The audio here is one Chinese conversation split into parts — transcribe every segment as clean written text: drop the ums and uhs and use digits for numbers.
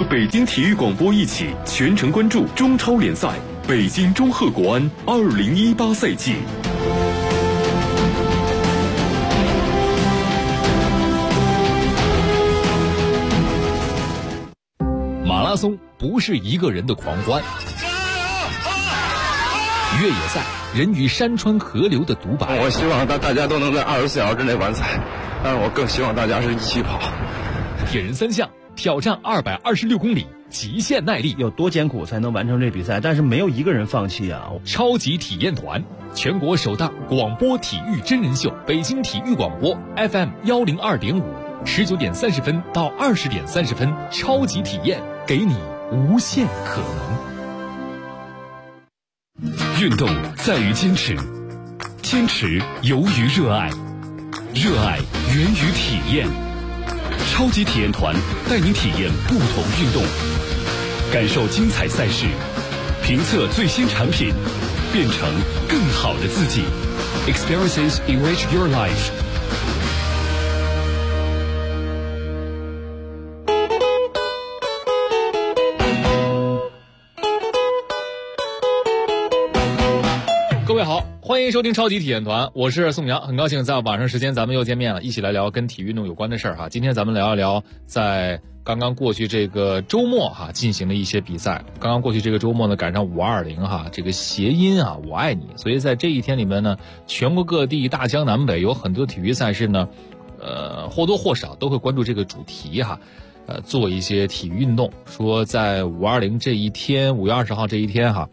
北京体育广播一起全程关注中超联赛北京中赫国安2018赛季。 马拉松不是一个人的狂欢，越野赛人与山川河流的独白。 我希望大家都能在24小时之内完赛，但是我更希望大家是一起跑。 铁人三项挑战226公里，极限耐力， 有多艰苦才能完成这比赛？但是没有一个人放弃啊！ 超级体验团，全国首档广播体育真人秀，北京体育广播 FM 102.5，19点30分到20点30分，超级体验，给你无限可能。 运动在于坚持，坚持由于热爱，热爱源于体验。超级体验团带您体验不同运动，感受精彩赛事，评测最新产品，变成更好的自己。 Experiences enrich your life。 各位好，欢迎收听超级体验团，我是宋阳，很高兴在晚上时间咱们又见面了，一起来聊跟体育运动有关的事儿哈。今天咱们聊一聊在刚刚过去这个周末哈进行的一些比赛。刚刚过去这个周末呢，赶上520哈，这个谐音啊我爱你，所以在这一天里面呢，全国各地大江南北有很多体育赛事呢，或多或少都会关注这个主题哈。做一些体育运动，说在520这一天，5月20号这一天哈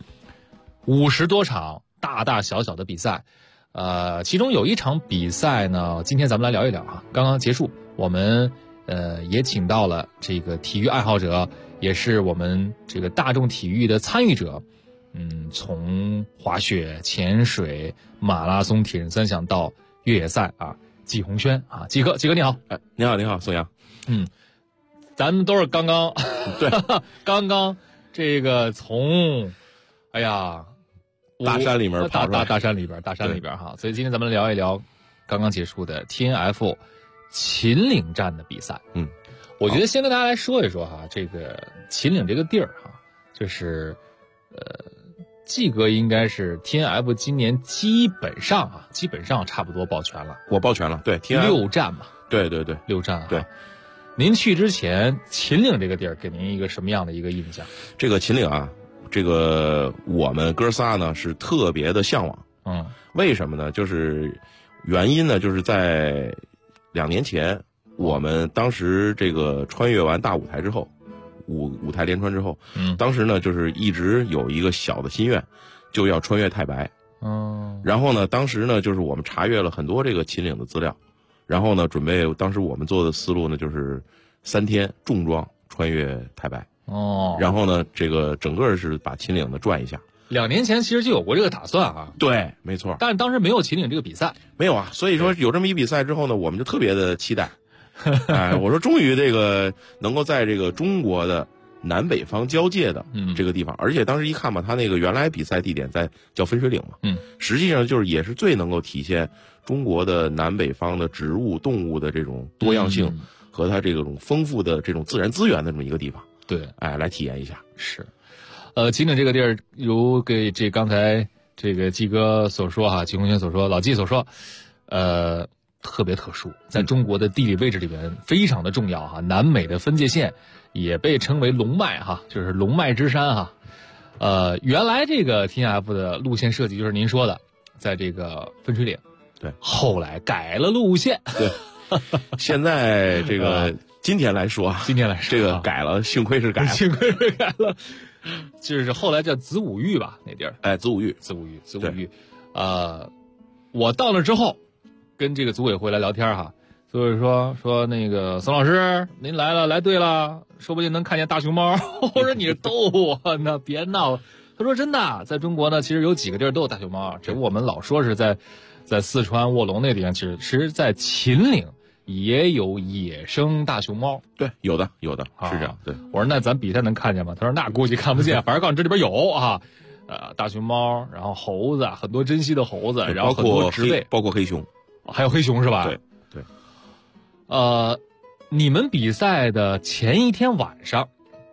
，50多场大大小小的比赛，其中有一场比赛呢，今天咱们来聊一聊啊。刚刚结束，我们也请到了这个体育爱好者，也是我们这个大众体育的参与者，从滑雪、潜水、马拉松、铁人三项到越野赛啊，季红轩啊，季哥你好， 你好，宋阳， 咱们都是刚刚对， 刚刚这个从，哎呀。 大山里面跑出来， 大山里边哈，所以今天咱们聊一聊刚刚结束的 TNF 秦岭站的比赛。我觉得先跟大家来说一说哈，这个秦岭这个地儿哈，就是季哥应该是 TNF 今年基本上差不多报全了。 我报全了，对 ，TNF 6站嘛， 对 ，6站， 对。 您去之前，秦岭这个地儿给您一个什么样的一个印象？ 这个秦岭啊。这个我们哥仨呢是特别的向往，为什么呢？就是原因呢，就是在2年前，我们当时这个穿越完大舞台之后，五台连穿之后，当时呢就是一直有一个小的心愿，就要穿越太白，然后呢，当时呢就是我们查阅了很多这个秦岭的资料，然后呢准备，当时我们做的思路呢就是3天重装穿越太白。然后呢，这个整个是把秦岭的转一下。 2年前其实就有过这个打算啊。 对，没错。 但是当时没有秦岭这个比赛， 没有啊。所以说有这么一比赛之后呢，我们就特别的期待。我说终于这个能够在这个中国的南北方交界的这个地方，而且当时一看吧，他那个原来比赛地点在叫分水岭嘛，实际上就是也是最能够体现中国的南北方的植物、动物的这种多样性和它这种丰富的这种自然资源的这么一个地方。 对， 来体验一下。 是，秦岭这个地儿，如给这刚才这个季哥所说哈，季红轩所说，老季所说，特别特殊，在中国的地理位置里边非常的重要哈。南美的分界线也被称为龙脉哈，就是龙脉之山哈。原来这个 TNF 的路线设计就是您说的，在这个分水岭， 对， 后来改了路线， 对，现在这个。今天来说，这个改了，幸亏是改了， 就是后来叫子午峪吧，那地儿， 子午峪， 我到那之后，跟这个组委会来聊天哈，所以说那个宋老师您来了，来对了，说不定能看见大熊猫。我说你逗我呢，别闹。他说真的，在中国呢，其实有几个地儿都有大熊猫，只不过我们老说是在四川卧龙那地方，其实在秦岭。也有野生大熊猫， 对，有的是这样。对， 我说那咱比赛能看见吗？他说那估计看不见，反正告诉你这里边有啊，大熊猫，然后猴子，很多珍稀的猴子，然后很多植被， 包括黑熊， 还有黑熊是吧？ 对。 你们比赛的前一天晚上，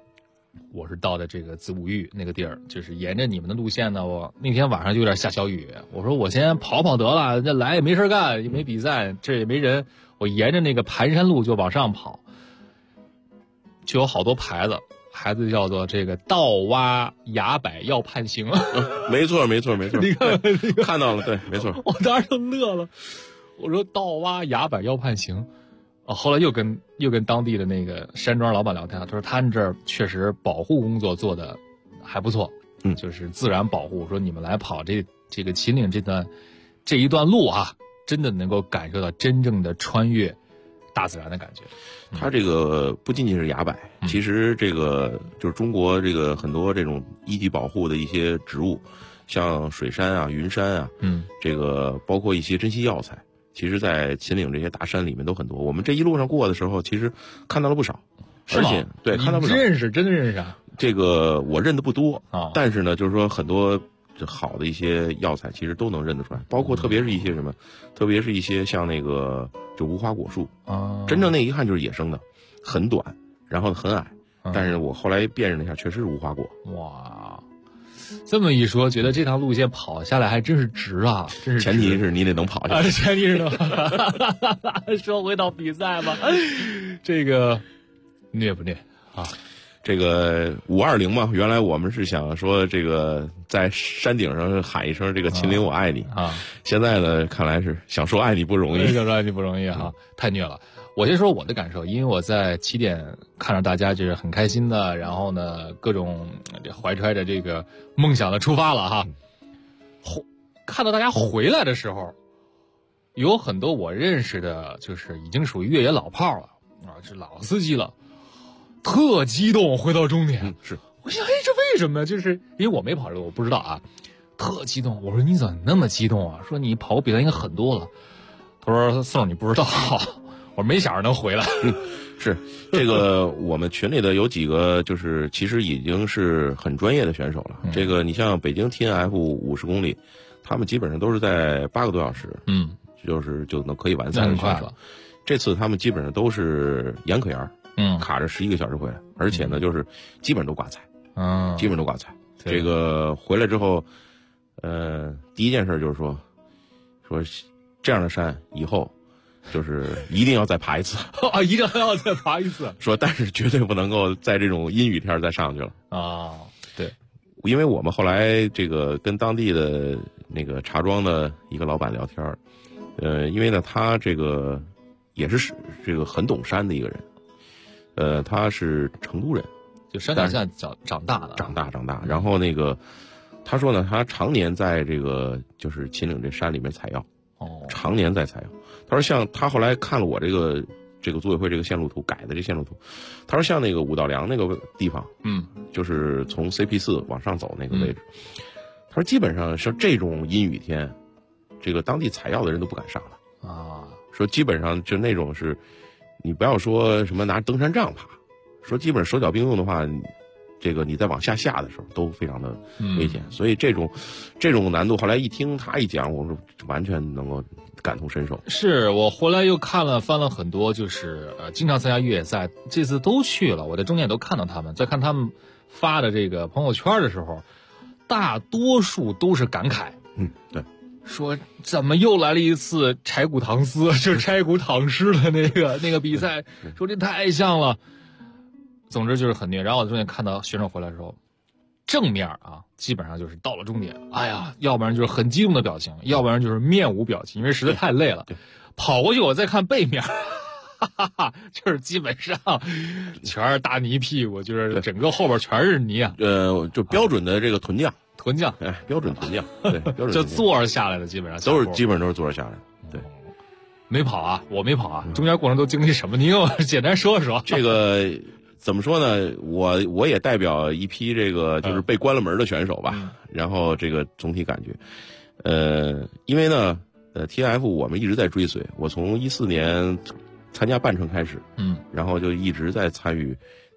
我是到的这个子午峪那个地儿，就是沿着你们的路线呢，我那天晚上就有点下小雨，我说我先跑跑得了，这来也没事干，也没比赛，这也没人，我沿着那个盘山路就往上跑，就有好多牌子叫做这个道洼崖柏要判刑。 没错，你看看到了，对，没错。 我当时就乐了，我说道洼崖柏要判刑。后来又跟当地的那个山庄老板聊天，他说他们这儿确实保护工作做的还不错，就是自然保护。说你们来跑这个秦岭这一段路啊，真的能够感受到真正的穿越大自然的感觉。 它这个不仅仅是崖柏，其实这个就是中国这个很多这种一级保护的一些植物，像水杉啊、云杉啊，这个包括一些珍稀药材。其实，在秦岭这些大山里面都很多。我们这一路上过的时候，其实看到了不少，而且对看到不少。 真的认识啊？ 这个我认的不多啊，但是呢，就是说很多好的一些药材，其实都能认得出来。包括特别是一些什么，特别是一些像那个就无花果树啊，真正那一看就是野生的，很短，然后很矮。但是我后来辨认了一下，确实是无花果。 哇！这么一说，觉得这趟路线跑下来还真是值啊！真是前提是你得能跑下去， 前提是能。说回到比赛吧，这个虐不虐啊？ 这个520嘛，原来我们是想说这个在山顶上喊一声这个秦岭我爱你啊，现在呢看来是想说爱你不容易， 想说爱你不容易哈，太虐了。我先说我的感受，因为我在起点看着大家就是很开心的，然后呢各种怀揣着这个梦想的出发了哈。看到大家回来的时候，有很多我认识的，就是已经属于越野老炮了啊，是老司机了，特激动回到终点。 是， 我想这为什么？就是因为我没跑这个，我不知道啊，特激动。我说你怎么那么激动啊？说你跑过比赛应该很多了。他说宋你不知道。我没想着能回来。 是这个，我们群里的有几个就是其实已经是很专业的选手了。这个你像北京 TNF 50公里，他们基本上都是在8个多小时，就能可以完赛的选手。这次他们基本上都是严可严，卡着11个小时回来，而且呢就是基本都挂彩，基本都挂彩。这个回来之后，第一件事就是说这样的山以后。就是一定要再爬一次啊！一定要再爬一次。 说，但是绝对不能够在这种阴雨天再上去了啊！对， 因为我们后来这个跟当地的那个茶庄的一个老板聊天，因为呢他这个也是这个很懂山的一个人，他是成都人， 就山脚下长大的， 长大。然后那个他说呢，他常年在这个就是秦岭这山里面采药。常年在采药。他说像他后来看了我这个组委会这个线路图改的这线路图，他说像那个五道梁那个地方，就是从 CP4 往上走那个位置，他说基本上像这种阴雨天，这个当地采药的人都不敢上了啊。说基本上就那种是，你不要说什么拿登山杖爬，说基本手脚并用的话。这个你再往下的时候都非常的危险，所以这种难度，后来一听他一讲，我说完全能够感同身受。 是我回来又翻了很多，就是经常参加越野赛，这次都去了，我在中间都看到他们，在看他们发的这个朋友圈的时候，大多数都是感慨， 对， 说怎么又来了一次柴谷唐斯，就是柴谷唐诗的那个比赛，说这太像了。总之就是很虐，然后我中间看到选手回来的时候，正面啊，基本上就是到了终点，哎呀，要不然就是很激动的表情，要不然就是面无表情，因为实在太累了。跑过去我再看背面，就是基本上全是大泥屁股，就是整个后边全是泥啊。 就标准的这个臀降， 哎， 标准臀降，对，标准就坐着下来的，基本上基本都是坐着下来的，对。 没跑啊，我没跑啊，中间过程都经历什么？你给我简单说说。 这个。怎么说呢？我也代表一批这个就是被关了门的选手吧。然后这个总体感觉，因为呢，TNF 我们一直在追随。我从14年参加半程开始，然后就一直在参与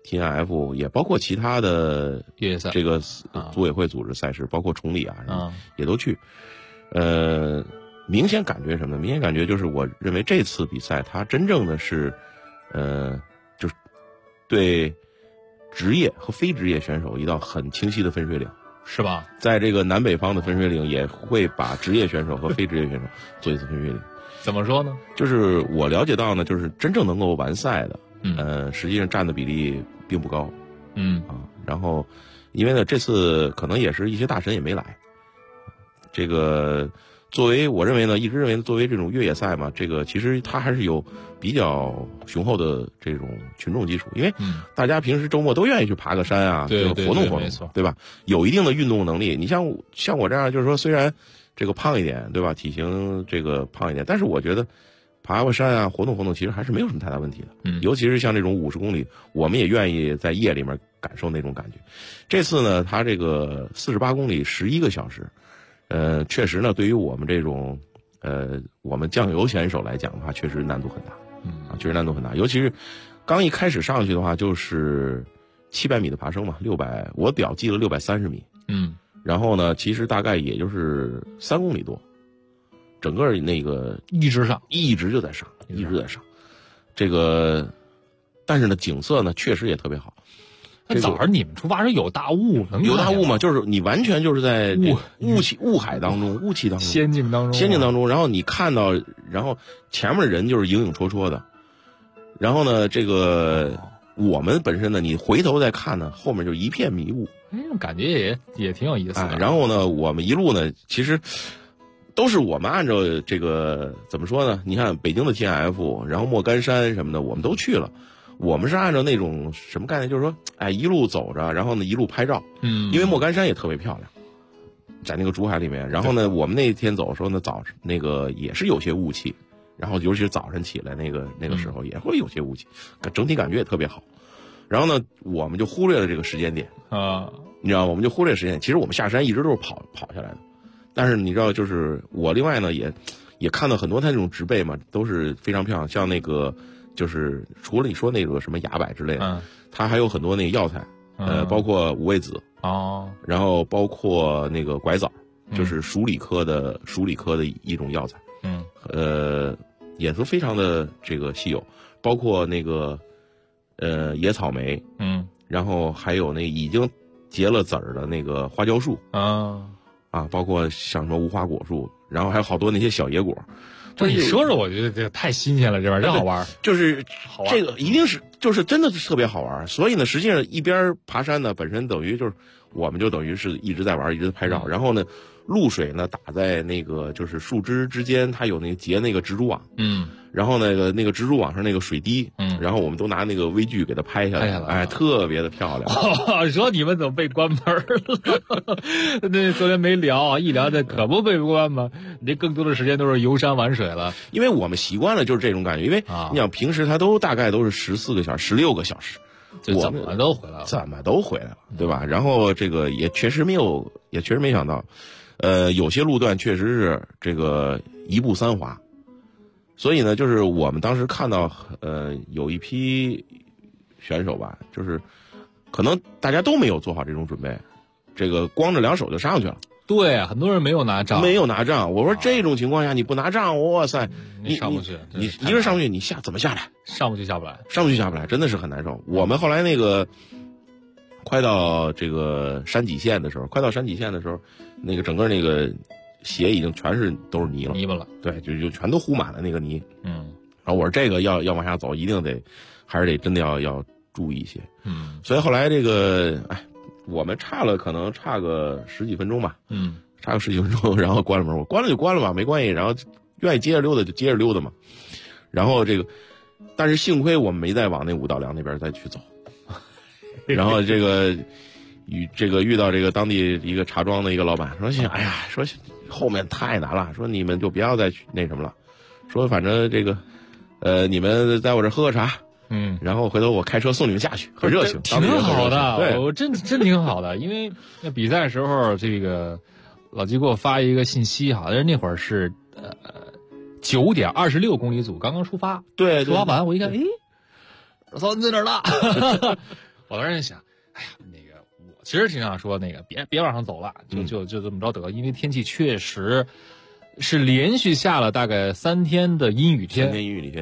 TNF， 也包括其他的越野赛， 这个组委会组织赛事，包括崇礼啊，也都去。明显感觉什么呢？明显感觉就是我认为这次比赛它真正的是，对职业和非职业选手一道很清晰的分水岭， 是吧？ 在这个南北方的分水岭也会把职业选手和非职业选手做一次分水岭。 怎么说呢？ 就是我了解到呢，就是真正能够完赛的，实际上占的比例并不高，然后因为呢这次可能也是一些大神也没来，这个作为我认为呢，一直认为作为这种越野赛嘛，这个其实它还是有比较雄厚的这种群众基础，因为大家平时周末都愿意去爬个山啊， 对， 活动活动，对吧？有一定的运动能力。你像我这样，就是说虽然这个胖一点，对吧？体型这个胖一点，但是我觉得爬个山啊，活动活动其实还是没有什么太大问题的。尤其是像这种50公里，我们也愿意在夜里面感受那种感觉。这次呢，它这个48公里11个小时，确实呢，对于我们这种我们酱油选手来讲的话，确实难度很大，确实难度很大。尤其是刚一开始上去的话，就是700米的爬升嘛，600，我表记了630米，然后呢，其实大概也就是3公里多，整个那个一直就在上，一直在上。这个，但是呢，景色呢确实也特别好。 那早上你们出发时有大雾， 有大雾吗？就是你完全就是在雾海当中，雾气当中， 仙境当中。然后你看到，然后前面的人就是影影绰绰的，然后呢，这个我们本身呢，你回头再看呢，后面就一片迷雾， 感觉也挺有意思的。 然后呢，我们一路呢，其实都是我们按照这个怎么说呢？你看北京的 TNF， 然后莫干山什么的，我们都去了。我们是按照那种什么概念，就是说，一路走着，然后呢一路拍照，因为莫干山也特别漂亮，在那个竹海里面。然后呢，我们那天走的时候呢，那个也是有些雾气，然后尤其是早晨起来那个时候也会有些雾气，整体感觉也特别好。然后呢，我们就忽略了这个时间点啊，你知道，我们就忽略时间点。其实我们下山一直都是跑下来的，但是你知道，就是我另外呢也看到很多它那种植被嘛，都是非常漂亮，像那个。就是除了你说那个什么崖柏之类的，它还有很多那个药材，包括五味子然后包括那个拐枣，就是鼠李科的一种药材，也都非常的这个稀有，包括那个野草莓，然后还有那已经结了籽儿的那个花椒树包括像什么无花果树，然后还有好多那些小野果。 不是你说说，我觉得这个太新鲜了，这玩意儿真好玩。 就是这个一定是就是真的是特别好玩。所以呢，实际上一边爬山呢，本身等于就是我们就等于是一直在玩，一直在拍照。然后呢，露水呢打在那个就是树枝之间，它有那个结那个蜘蛛网，然后那个蜘蛛网上那个水滴，然后我们都拿那个微距给它拍下来，特别的漂亮。 说你们怎么被关门了？那昨天没聊，一聊这可不被关吗？你这更多的时间都是游山玩水了， 因为我们习惯了就是这种感觉。因为你想平时它都大概都是14个小时、16个小时， 怎么都回来了， 对吧？然后这个也确实没想到，有些路段确实是这个一步3滑。所以呢，就是我们当时看到，有一批选手吧，就是可能大家都没有做好这种准备，这个光着2手就上去了。 对，很多人没有拿杖。 我说这种情况下你不拿杖，哇塞，你上不去， 你一个人上不去，你怎么下来？ 上不去下不来， 真的是很难受。我们后来那个快到这个山脊线的时候，那个整个那个鞋已经都是泥了， 对，就全都糊满了那个泥。然后我说这个要往下走，一定还是得真的要注意一些。所以后来这个我们可能差个10几分钟吧。差个10几分钟，然后关了门，我关了就关了吧，没关系。然后愿意接着溜达就接着溜达嘛。然后但是幸亏我们没再往那五道梁那边再去走。然后遇到这个当地一个茶庄的一个老板说，说后面太难了，说你们就不要再去那什么了，说反正这个你们在我这喝个茶，然后回头我开车送你们下去，很热情， 挺好的，我真挺好的。因为那比赛的时候，这个老季给我发一个信息，好像那会儿是9点26公里组刚刚出发， 对， 出发完我一看，我操，你在哪儿了？我当时想，那个我其实挺想说，那个别往上走了，就这么着得，因为天气确实是连续下了大概3天的阴雨天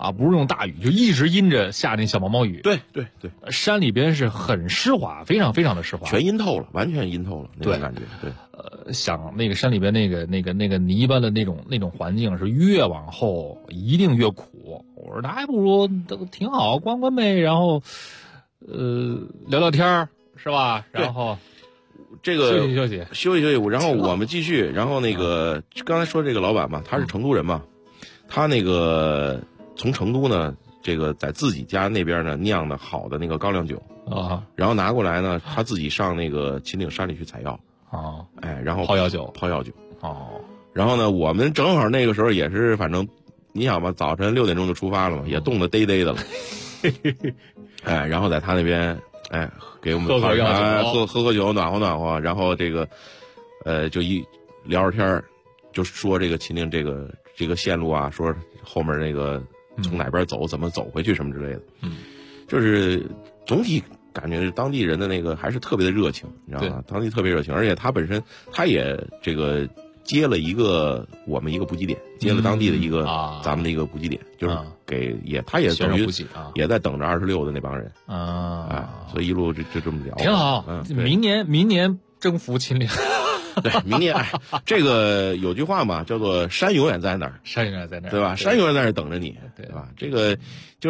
啊，不是用大雨，就一直阴着下那小毛毛雨。 对对对， 山里边是很湿滑，非常非常的湿滑， 全阴透了，完全阴透了那种感觉。对， 想那个山里边那个泥巴的那种环境是越往后一定越苦。我说那还不如都挺好，逛逛呗，然后聊聊天是吧？然后这个休息， 然后我们继续。然后那个刚才说这个老板嘛，他是成都人嘛，他那个从成都呢，这个在自己家那边呢酿的好的那个高粱酒啊， 然后拿过来呢，他自己上那个秦岭山里去采药啊， 哎，然后泡药酒哦，然后呢，我们正好那个时候也是，反正你想吧，早晨6点钟就出发了嘛，也冻得嘚嘚的了，哎，然后在他那边，哎，给我们喝酒，暖和，然后这个，就一聊着天就说这个秦岭这个线路啊，说后面那个从哪边走，怎么走回去什么之类的，就是总体感觉当地人的那个还是特别的热情，你知道吗？当地特别热情，而且他本身他也这个接了我们一个补给点，接了当地的一个咱们的一个补给点，就是他也等于也在等着26的那帮人所以一路就这么聊， 挺好。明年征服秦岭。 对，明年这个有句话嘛，叫做山永远在那儿， 山永远在那儿， 对吧？山永远在那儿等着你，对吧？这个就是，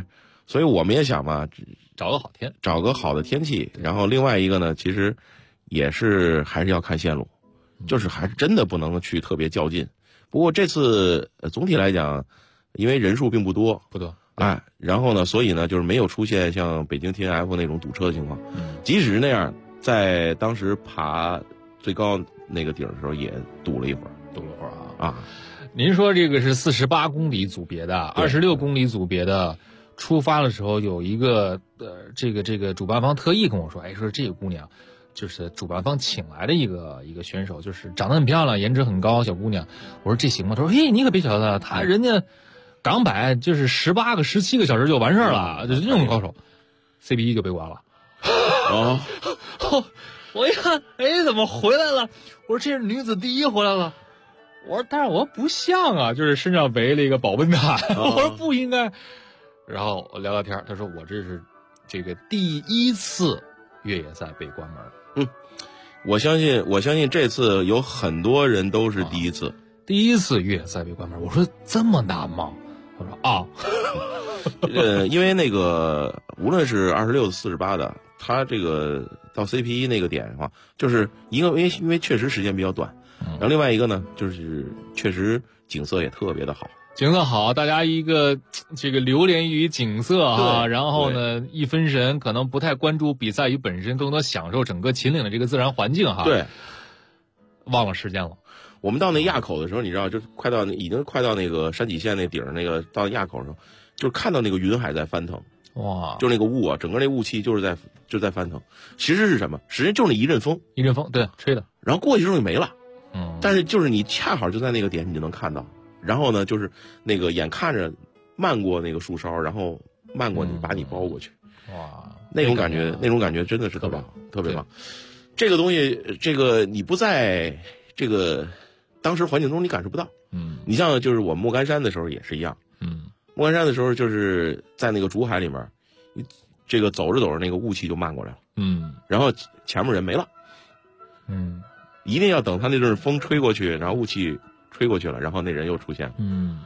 所以我们也想嘛， 找个好的天气，然后另外一个呢，其实也是还是要看线路，就是还是真的不能去特别较劲。不过这次总体来讲，因为人数并不多，哎，然后呢，所以呢，就是没有出现像北京 TNF 那种堵车的情况。即使是那样，在当时爬最高那个顶的时候也堵了一会儿啊。 您说这个是48公里组别的，26公里组别的，出发的时候有一个这个主办方特意跟我说，哎，说这个姑娘就是主办方请来的一个选手，就是长得很漂亮，颜值很高小姑娘。我说这行吗？他说嘿，你可别瞧她，人家港百就是18个17个小时就完事儿了，就是这种高手。CP1 就被关了。我一看，哎，怎么回来了？我说这是女子第一回来了。我说但是我不像啊，就是身上围了一个保温毯。我说不应该。然后我聊天，他说我这是这个第1次越野赛被关门。 我相信这次有很多人都是第一次。 第一次越野赛被关门。我说这么难吗？他说啊。 因为那个无论是26、48的，他这个到 CP1 那个点的话，就是一个因为确实时间比较短，然后另外一个呢，就是确实景色也特别的好。 景色好，大家一个这个流连于景色啊，然后呢一分神，可能不太关注比赛与本身，更多享受整个秦岭的这个自然环境哈。 对， 忘了时间了。 我们到那垭口的时候，你知道，就已经快到那个山脊线那顶那个到垭口的时候，就是看到那个云海在翻腾。 哇！ 就是那个雾啊，整个那雾气就在翻腾。其实是什么？实际就是那一阵风， 对，吹的。 然后过去之后就没了。但是就是你恰好就在那个点，你就能看到。然后呢，就是那个眼看着漫过那个树梢，然后漫过你，把你包过去。 哇！ 那种感觉真的是特别好，特别棒。这个东西，这个你不在这个当时环境中，你感受不到。你像就是我们莫干山的时候也是一样。莫干山的时候就是在那个竹海里面，你这个走着那个雾气就漫过来了。然后前面人没了。一定要等他那阵风吹过去，然后雾气吹过去了，然后那人又出现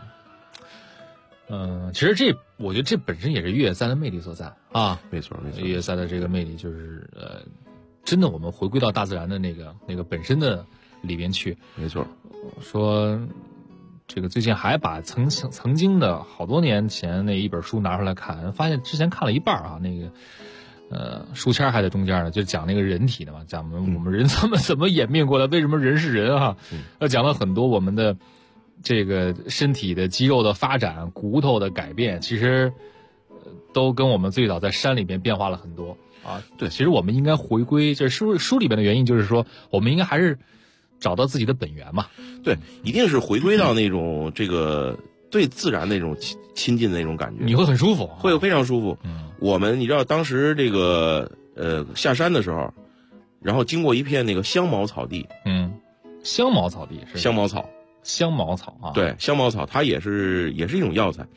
了。 其实我觉得这本身也是越野赛的魅力所在啊。 没错。 越野赛的这个魅力就是真的我们回归到大自然的那个本身的里边去。 没错。 说这个最近还把曾经的好多年前那一本书拿出来看，发现之前看了一半啊，那个书签还在中间呢，就讲那个人体的嘛，讲我们人怎么演变过来，为什么人是人啊？讲了很多我们的这个身体的肌肉的发展、骨头的改变，其实都跟我们最早在山里边变化了很多啊。对，其实我们应该回归，就是书里边的原因，就是说我们应该还是找到自己的本源嘛。 对，一定是回归到那种这个对自然那种亲近的那种感觉， 你会很舒服， 会非常舒服。你知道当时这个下山的时候，然后经过一片那个香茅草地。 香茅草地是香茅草。 香茅草啊， 对，香茅草它也是一种药材。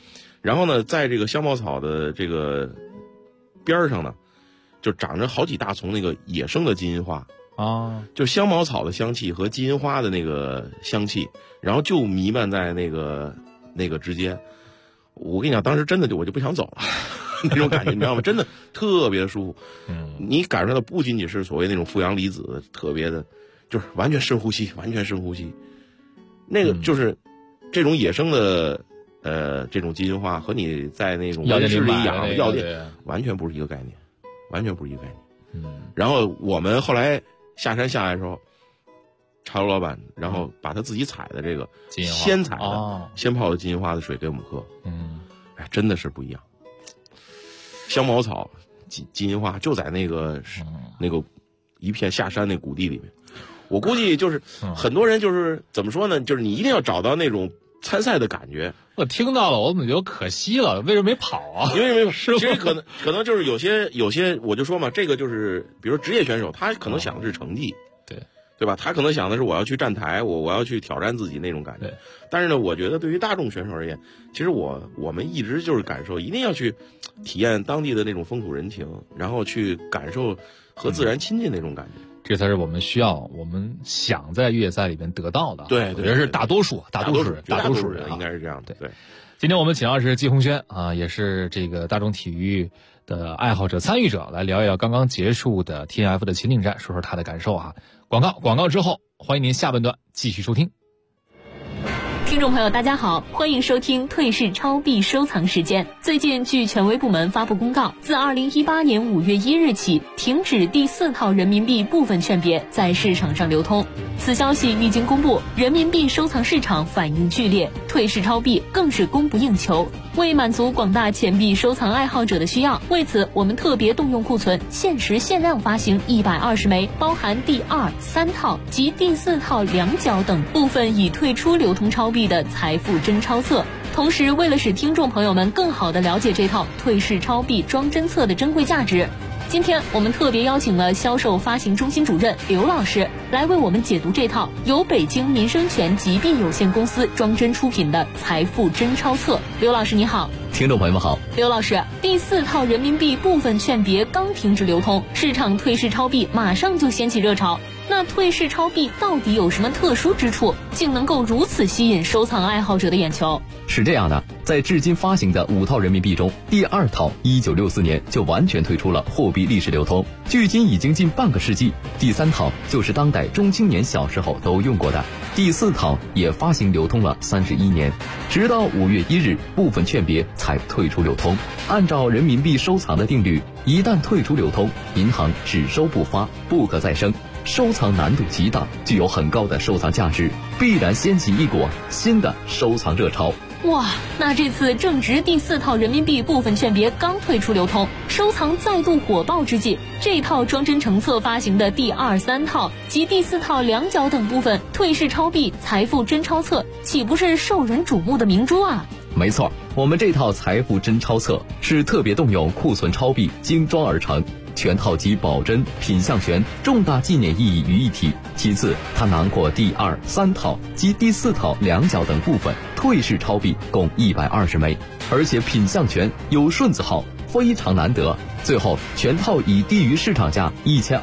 然后呢，在这个香茅草的这个边上呢，就长着好几大丛那个野生的金银花啊， 就香茅草的香气和金银花的那个香气，然后就弥漫在那个之间。我跟你讲，当时真的我就不想走了。那种感觉你知道吗？真的特别的舒服。你感受到不仅仅是所谓那种负阳离子，特别的，就是完全深呼吸，完全深呼吸。那个就是这种野生的这种金银花和你在那种温室里养的药店完全不是一个概念，完全不是一个概念。然后我们后来下山下来的时候，茶楼老板然后把他自己采的这个鲜采的鲜泡的金银花的水给我们喝。哎，真的是不一样。香茅草、金银花就在那个一片下山那谷地里面。我估计就是很多人就是怎么说呢？就是你一定要找到那种参赛的感觉。 我听到了，我怎么觉得可惜了？为什么没跑啊？ 因为其实可能就是有些，我就说嘛，这个就是比如职业选手，他可能想的是成绩，对吧？他可能想的是我要去站台，我要去挑战自己那种感觉。但是呢，我觉得对于大众选手而言，其实我们一直就是感受，一定要去体验当地的那种风土人情，然后去感受和自然亲近那种感觉。 这才是我们需要，我们想在越野赛里面得到的。 对， 我觉得是大多数人应该是这样的。对， 今天我们请到是季红轩啊，也是这个大众体育的爱好者、参与者，来聊一聊刚刚结束的 TNF 的秦岭站，说说他的感受啊。广告之后，欢迎您下半段继续收听。 听众朋友大家好，欢迎收听退市超币收藏时间。最近据权威部门发布公告，自2018年5月1日起停止第4套人民币部分券别在市场上流通。此消息一经公布，人民币收藏市场反应剧烈，退市超币更是供不应求。为满足广大钱币收藏爱好者的需要，为此我们特别动用库存，限时限量发行120枚，包含第2、3套及第4套2角等部分已退出流通超币的财富真钞册。同时，为了使听众朋友们更好地了解这套退市超币装真册的珍贵价值，今天我们特别邀请了销售发行中心主任刘老师来为我们解读这套由北京民生全集币有限公司装真出品的财富真钞册。刘老师你好。 听众朋友们好。 刘老师，第4套人民币部分券别刚停止流通，市场退市超币马上就掀起热潮。那退市超币到底有什么特殊之处，竟能够如此吸引收藏爱好者的眼球？ 是这样的，在至今发行的5套人民币中，第2套1964年就完全退出了货币历史流通，距今已经近半个世纪。第3套就是当代中青年小时候都用过的，第4套也发行流通了31年，直到5月1日部分券别才退出流通。按照人民币收藏的定律，一旦退出流通，银行只收不发，不可再生，收藏难度极大，具有很高的收藏价值，必然掀起一股新的收藏热潮。 哇，那这次正值第4套人民币部分券别刚退出流通，收藏再度火爆之际，这套装真成册发行的第2、3套及第4套2角等部分退市超币财富真钞册，岂不是受人瞩目的明珠啊？ 没错，我们这套财富真钞册是特别动用库存超币精装而成，全套集保真、品相全、重大纪念意义于一体。其次，它囊括第2、3套及第4套2角等部分退市超币共120枚，而且品相全，有顺字号，非常难得。最后，全套以低于市场价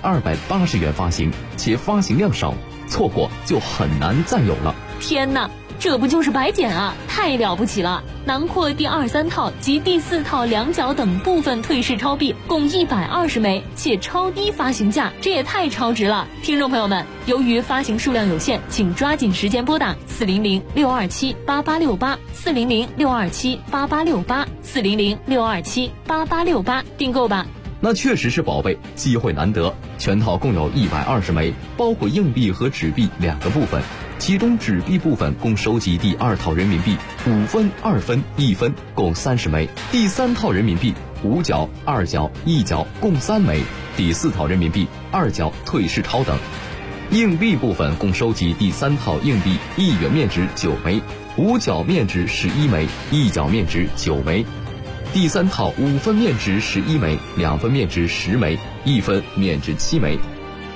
1280元发行，且发行量少，错过就很难再有了。 天哪！这不就是白捡啊，太了不起了！囊括第2、3套及第4套2角等部分退市超币共120枚，且超低发行价，这也太超值了！听众朋友们，由于发行数量有限，请抓紧时间拨打400-627-8868 400-627-8868 400-627-8868订购吧。 那确实是宝贝，机会难得。全套共有120枚，包括硬币和纸币2个部分。其中纸币部分共收集第2套人民币5分、2分、1分共30枚，第3套人民币5角、2角、1角共3枚，第4套人民币2角退市超等。硬币部分共收集第3套硬币1元面值9枚，5角面值11枚，1角面值9枚，第3套5分面值11枚，2分面值10枚，1分面值7枚。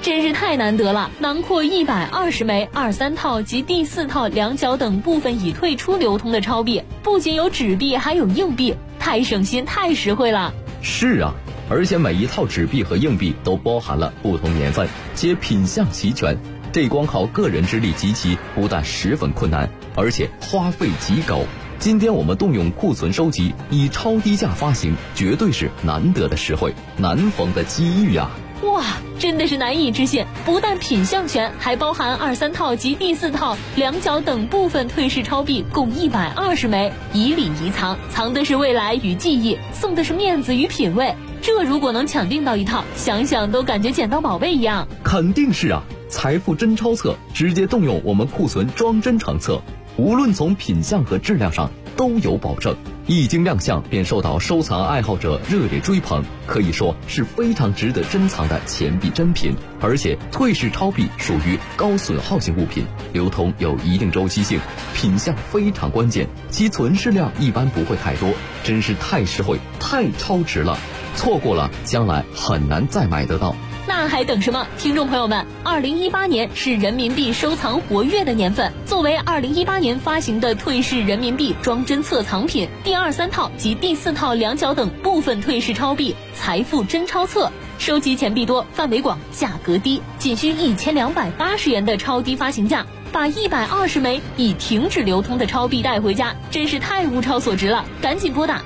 真是太难得了，囊括120枚2、3套及第4套两角等部分已退出流通的钞币，不仅有纸币，还有硬币，太省心太实惠了。 是啊，而且每一套纸币和硬币都包含了不同年份，且品相齐全，这光靠个人之力集齐不但十分困难，而且花费极高。今天我们动用库存收集，以超低价发行，绝对是难得的实惠，难逢的机遇啊！ 哇，真的是难以置信！不但品相全，还包含2、3套及第4套两角等部分退市钞币，共120枚，以礼遗藏，藏的是未来与记忆，送的是面子与品味。这如果能抢订到一套，想想都感觉捡到宝贝一样。 肯定是啊！财富真钞册直接动用我们库存装真成册，无论从品相和质量上都有保证，一经亮相便受到收藏爱好者热烈追捧，可以说是非常值得珍藏的钱币珍品。而且退市钞币属于高损耗性物品，流通有一定周期性，品相非常关键，其存世量一般不会太多，真是太实惠太超值了，错过了将来很难再买得到。 那还等什么？听众朋友们，2018年是人民币收藏活跃的年份。作为2018年发行的退市人民币装真册藏品，第2、3套及第4套两角等部分退市钞币财富真钞册，收集钱币多，范围广，价格低，仅需1280元的超低发行价，把120枚已停止流通的钞币带回家，真是太物超所值了！赶紧拨打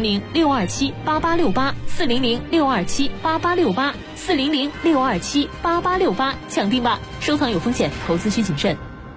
400-627-8868，400-627-8868，400-627-8868，抢订吧！收藏有风险，投资需谨慎。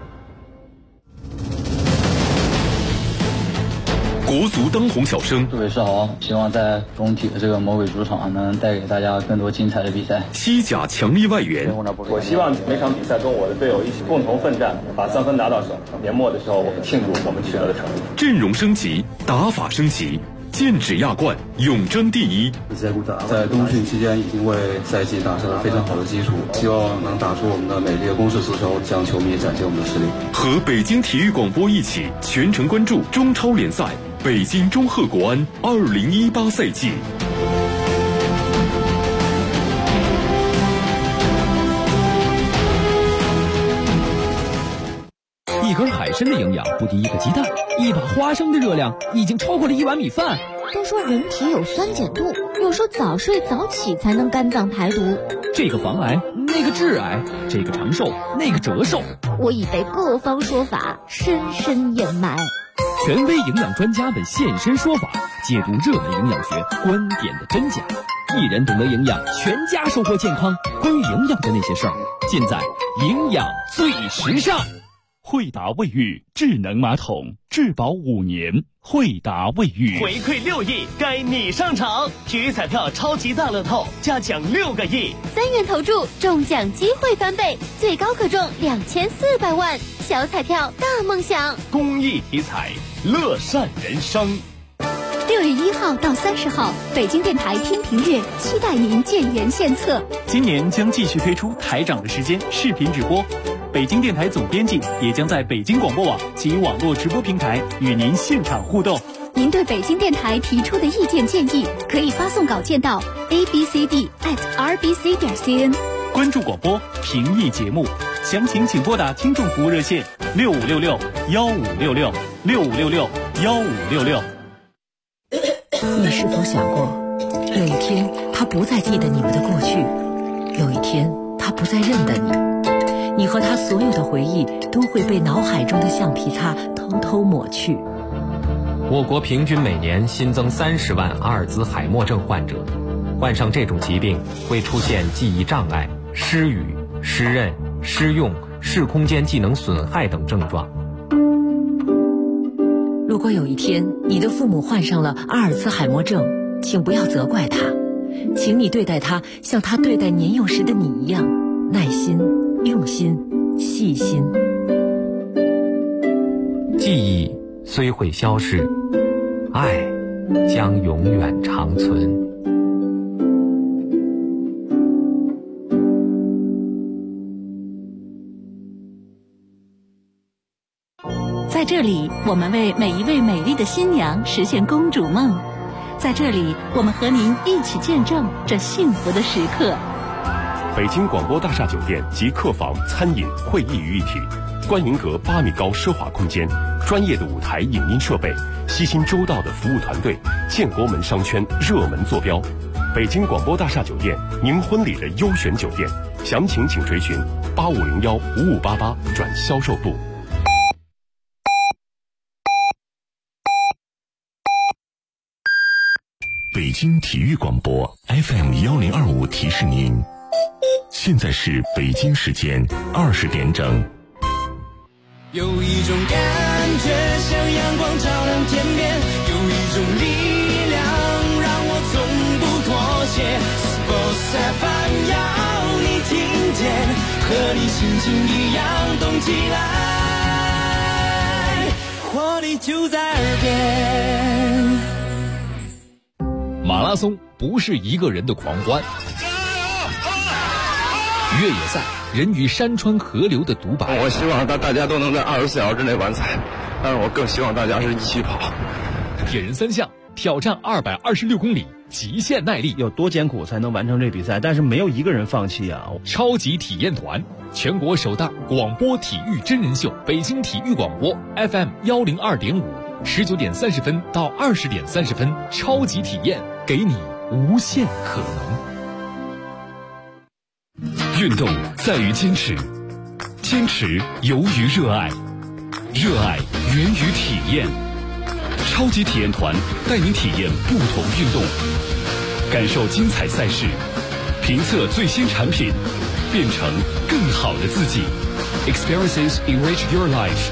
国足当红小生， 杜伟是好，希望在工体的这个魔鬼主场能带给大家更多精彩的比赛。 西甲强力外援， 我希望每场比赛跟我的队友一起共同奋战，把3分拿到手。年末的时候，我们庆祝我们取得的成绩。 阵容升级，打法升级，剑指亚冠，永争第一。 在冬训期间已经为赛季打下了非常好的基础，希望能打出我们的美丽的攻势足球，向球迷展现我们的实力。 和北京体育广播一起全程关注中超联赛北京中赫国安2018赛季。 一根海参的营养不敌一个鸡蛋，一把花生的热量已经超过了1碗米饭。 都说人体有酸碱度，有时候早睡早起才能肝脏排毒。 这个防癌，那个致癌，这个长寿，那个折寿。 我已被各方说法深深掩埋。 权威营养专家们现身说法，解读热门营养学观点的真假。一人懂得营养，全家收获健康。关于营养的那些事儿，尽在营养最时尚。 惠达卫浴智能马桶，质保5年。惠达卫浴回馈6亿，该你上场！体育彩票超级大乐透，加奖6个亿 ，3元投注，中奖机会翻倍，最高可中2400万。小彩票大梦想， 公益体彩，乐善人生。 6月1号到30号，北京电台听评阅期待您建言献策。 今年将继续推出台长的时间视频直播，北京电台总编辑也将在北京广播网及网络直播平台与您现场互动。 您对北京电台提出的意见建议，可以发送稿件到 abcd@rbc.cn。 关注广播，评议节目，详情请拨打听众服务热线6566-1566，6566-1566。 你是否想过，有一天他不再记得你们的过去，有一天他不再认得你，你和他所有的回忆都会被脑海中的橡皮擦偷偷抹去。 我国平均每年新增30万阿尔兹海默症患者，患上这种疾病会出现记忆障碍、失语、失认、失用、视空间技能损害等症状。 如果有一天你的父母患上了阿尔兹海默症，请不要责怪他，请你对待他像他对待年幼时的你一样，耐心、用心、细心。 记忆虽会消逝，爱将永远长存。 在这里，我们为每一位美丽的新娘实现公主梦。在这里，我们和您一起见证这幸福的时刻。 北京广播大厦酒店集客房、餐饮、会议于一体，观云阁8米高奢华空间，专业的舞台影音设备，悉心周到的服务团队，建国门商圈热门坐标。北京广播大厦酒店，您婚礼的优选酒店，详情请垂询8501-5588转销售部。 北京体育广播 FM1025提示您，现在是北京时间20点整。 有一种感觉像阳光照亮天边，有一种力量让我从不妥协。Sports FM 要你听见，和你心情一样动起来，活力就在耳边。 马拉松不是一个人的狂欢，越野赛人与山川河流的独白。 我希望大家都能在24小时之内完赛，但是我更希望大家是一起跑。 铁人三项挑战226公里，极限耐力， 有多艰苦才能完成这比赛？但是没有一个人放弃啊！ 超级体验团，全国首档广播体育真人秀，北京体育广播 FM102.5，19点30分到20点30分，超级体验，给你无限可能。 运动在于坚持，坚持由于热爱，热爱源于体验。超级体验团带您体验不同运动，感受精彩赛事，评测最新产品，变成更好的自己。Experiences enrich your life。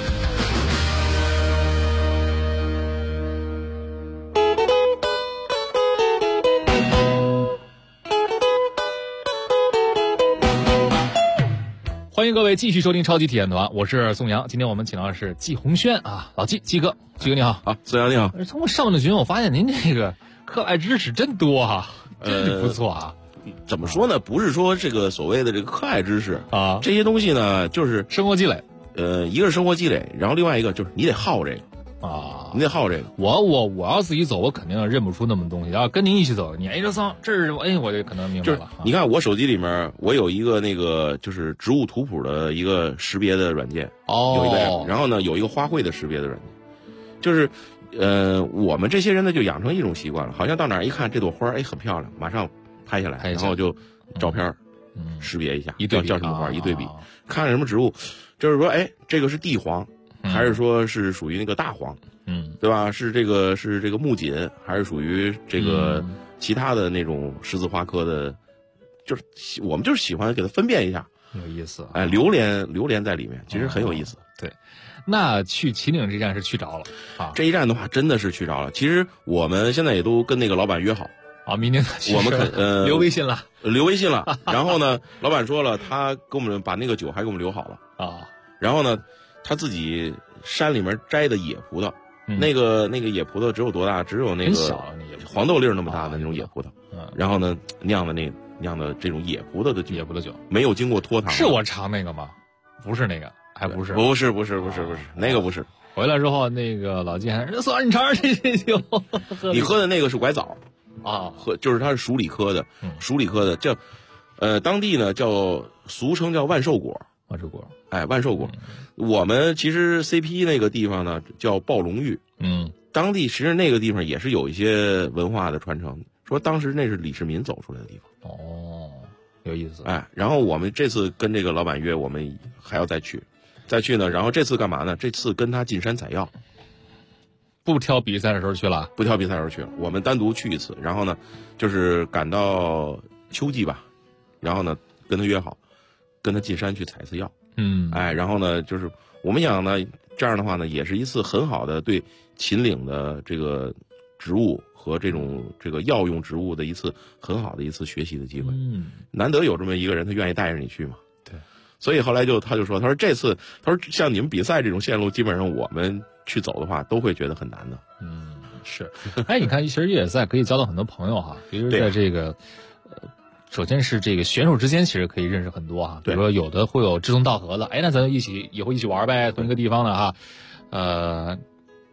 欢迎各位继续收听超级体验团，我是宋阳。今天我们请到的是季红轩啊，老季哥你好。 好，宋阳你好。 通过上的群，我发现您这个课外知识真多哈，真是不错啊。 怎么说呢？不是说这个所谓的这个课外知识啊， 这些东西呢，就是生活积累。 一个是生活积累，然后另外一个就是你得好这个。你得好这个。 我要自己走，我肯定认不出那么东西。要跟您一起走，你这桑这是我就可能明白了。 你看我手机里面我有一个那个就是植物图谱的一个识别的软件，有一个 app， 然后呢有一个花卉的识别的软件，就是我们这些人呢就养成一种习惯了，好像到哪儿一看这朵花很漂亮，马上拍下来，然后就照片识别一下，叫什么花，一对比，看什么植物，就是说这个是地黄。还是说是属于那个大黄，对吧？是这个木槿，还是属于这个其他的那种十字花科的？就是我们就是喜欢给它分辨一下， 有意思。 榴莲在里面，其实很有意思。 对，那去秦岭这站是去着了啊。 这一站的话，真的是去着了。其实我们现在也都跟那个老板约好啊，明天我们留微信了， 然后呢，老板说了，他给我们把那个酒还给我们留好了啊。 然后呢。他自己山里面摘的野葡萄，那个野葡萄只有多大？只有那个黄豆粒那么大的那种野葡萄。然后呢，酿的这种野葡萄的酒，没有经过脱糖。 是我尝那个吗？不是那个，还不是。 不是，那个不是。 回来之后，那个老季还说：“算你尝尝这酒。” 你喝的那个是拐枣啊， 就是它是鼠李科的，叫当地呢俗称叫万寿果。万寿果，我们其实 CP 那个地方呢叫暴龙峪，当地其实那个地方也是有一些文化的传承，说当时那是李世民走出来的地方。 有意思。 然后我们这次跟这个老板约，我们还要再去呢。然后这次干嘛呢？这次跟他进山采药， 不挑比赛的时候去了， 我们单独去一次。然后呢，就是赶到秋季吧，然后呢跟他约好。跟他进山去采次药，然后呢，就是我们想呢，这样的话呢，也是一次很好的对秦岭的这个植物和这个药用植物的一次很好的一次学习的机会。难得有这么一个人，他愿意带着你去嘛。 对， 所以后来他就说，他说这次，像你们比赛这种线路，基本上我们去走的话，都会觉得很难的。 是。你看，其实越野赛可以交到很多朋友哈，比如在这个。首先是这个选手之间其实可以认识很多哈，比如说有的会有志同道合的，那咱以后一起玩呗，同一个地方的哈，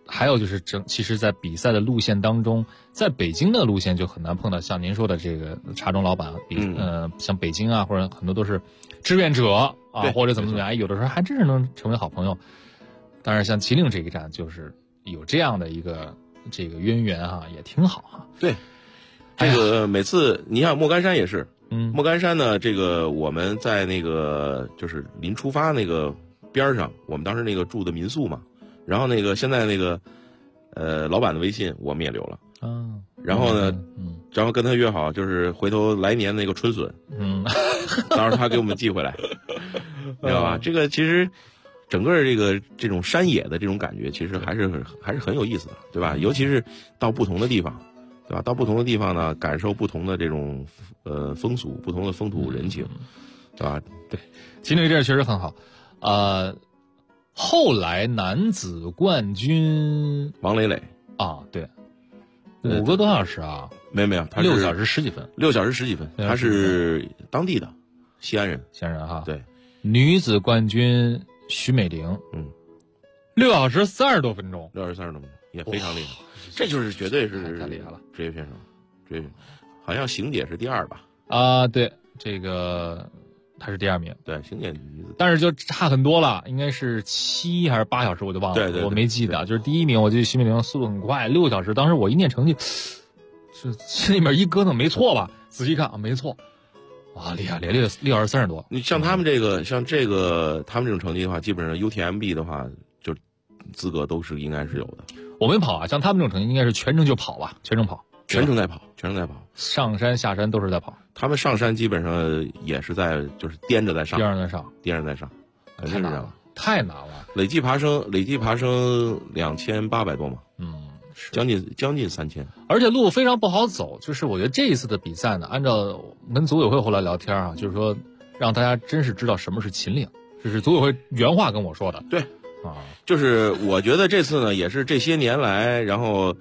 还有就是其实在比赛的路线当中，在北京的路线就很难碰到像您说的这个茶中老板，像北京啊，或者很多都是志愿者啊，或者怎么样，有的时候还真是能成为好朋友。当然，像吉林这一站就是有这样的一个这个渊源啊，也挺好哈。 对，这个每次你像莫干山也是，莫干山呢，这个我们在那个就是临出发那个边上，我们当时那个住的民宿嘛。然后那个现在那个老板的微信我们也留了然后呢然后跟他约好就是回头来年那个春笋到时候他给我们寄回来知道吧这个其实整个这种山野的这种感觉其实还是很有意思的，对吧？尤其是到不同的地方，对吧？到不同的地方呢，感受不同的这种风俗，不同的风土人情，对吧？ 对，吉林这确实很好后来男子冠军王磊磊啊，对，5个多小时啊， 没有，他是 6小时10几分 ，6小时10几分，他是当地的西安人哈。 对， 女子冠军徐美玲，6小时30多分钟， 也非常厉害，这就是绝对是太厉害了，职业选手，好像邢姐是第2吧？ 啊，对，这个。他是第2名， 对，邢姐女子， 但是就差很多了，应该是7还是8小时，我就忘了， 对， 我没记得。就是第1名，我记得徐美玲速度很快，6小时。当时我一念成绩，是心里面一咯噔，没错吧？仔细看啊，没错，啊，厉害，6小时30多。 你像他们他们这种成绩的话，基本上 UTMB 的话，就资格都是应该是有的。 我没跑啊，像他们这种成绩，应该是全程就跑吧，全程在跑， 上山下山都是在跑。 他们上山基本上也是就是颠着在上， 颠着在上，太难了。 累计爬升2800多嘛，将近3000。 而且路非常不好走，就是我觉得这一次的比赛呢，按照跟组委会后来聊天啊，就是说让大家真是知道什么是秦岭，这是组委会原话跟我说的。 对就是我觉得这次呢，也是这些年来，然后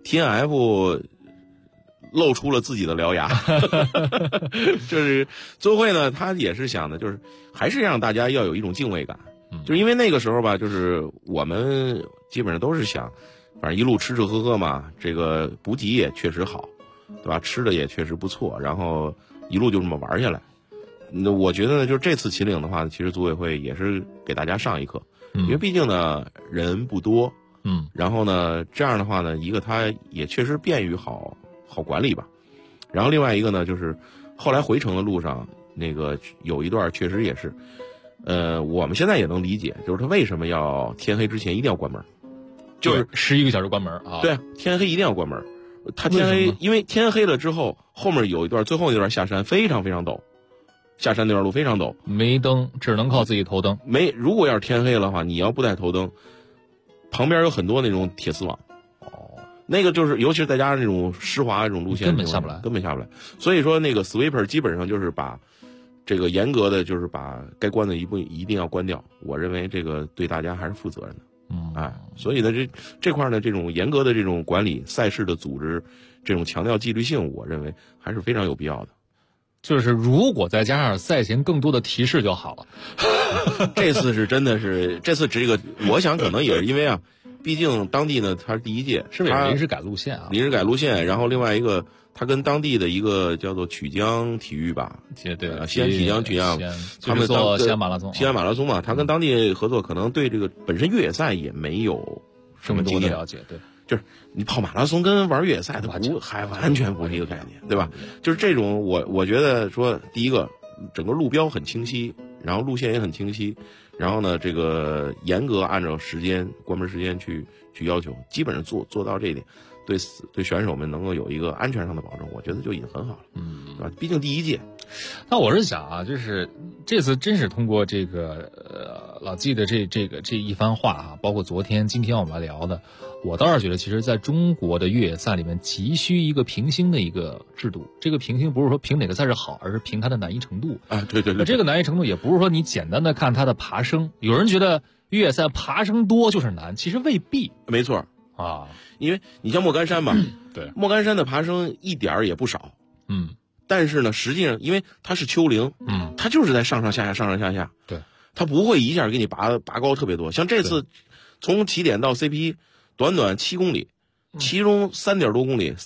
TNF。露出了自己的獠牙就是组委会呢他也是想的就是还是让大家要有一种敬畏感就是因为那个时候吧就是我们基本上都是想反正一路吃吃喝喝嘛这个补给也确实好对吧吃的也确实不错然后一路就这么玩下来那我觉得呢就是这次秦岭的话其实组委会也是给大家上一课因为毕竟呢人不多然后呢这样的话呢一个它也确实便于好管理吧，然后另外一个呢，就是后来回程的路上，那个有一段确实也是，我们现在也能理解，就是他为什么要天黑之前一定要关门，就是 11个小时关门啊。 对，天黑一定要关门。他天黑，因为天黑了之后，后面有一段最后那段下山非常非常陡，下山那段路非常陡， 没灯，只能靠自己头灯。 如果要是天黑了的话，你要不带头灯，旁边有很多那种铁丝网。那个就是，尤其是再加上这种湿滑这种路线， 根本下不来。 所以说，那个 sweeper 基本上就是把这个严格的，就是把该关的一定要关掉。我认为这个对大家还是负责任的。所以呢，这块呢，这种严格的这种管理、赛事的组织，这种强调纪律性，我认为还是非常有必要的。 就是如果再加上赛前更多的提示就好了。 这次是真的是，这次这个，我想可能也是因为啊。毕竟当地呢，它是第一届， 是不是临时改路线啊？ 临时改路线，然后另外一个，它跟当地的一个叫做曲江体育吧， 对， 西安曲江体育，他们做西安马拉松嘛，他跟当地合作，可能对这个本身越野赛也没有什么经验了解，对， 就是你跑马拉松跟玩越野赛的还完全不是一个概念，对吧？就是这种，我觉得说，第一个，整个路标很清晰，然后路线也很清晰。然后呢，这个严格按照关门时间去要求，基本上做到这一点，对选手们能够有一个安全上的保证，我觉得就已经很好了，对吧？毕竟第一届。 那我是想啊，就是这次真是通过这个老纪的这一番话啊，包括昨天、今天我们聊的，我倒是觉得，其实在中国的越野赛里面，急需一个评星的一个制度。这个评星不是说评哪个赛事好，而是评它的难易程度啊。对。 那这个难易程度也不是说你简单的看它的爬升。有人觉得越野赛爬升多就是难，其实未必。 没错啊，因为你像莫干山吧， 对， 莫干山的爬升一点儿也不少，但是呢，实际上因为它是丘陵，它就是在上上下下， 对， 它不会一下给你拔高特别多。像这次从起点到 CP 短短7公里，其中3点多公里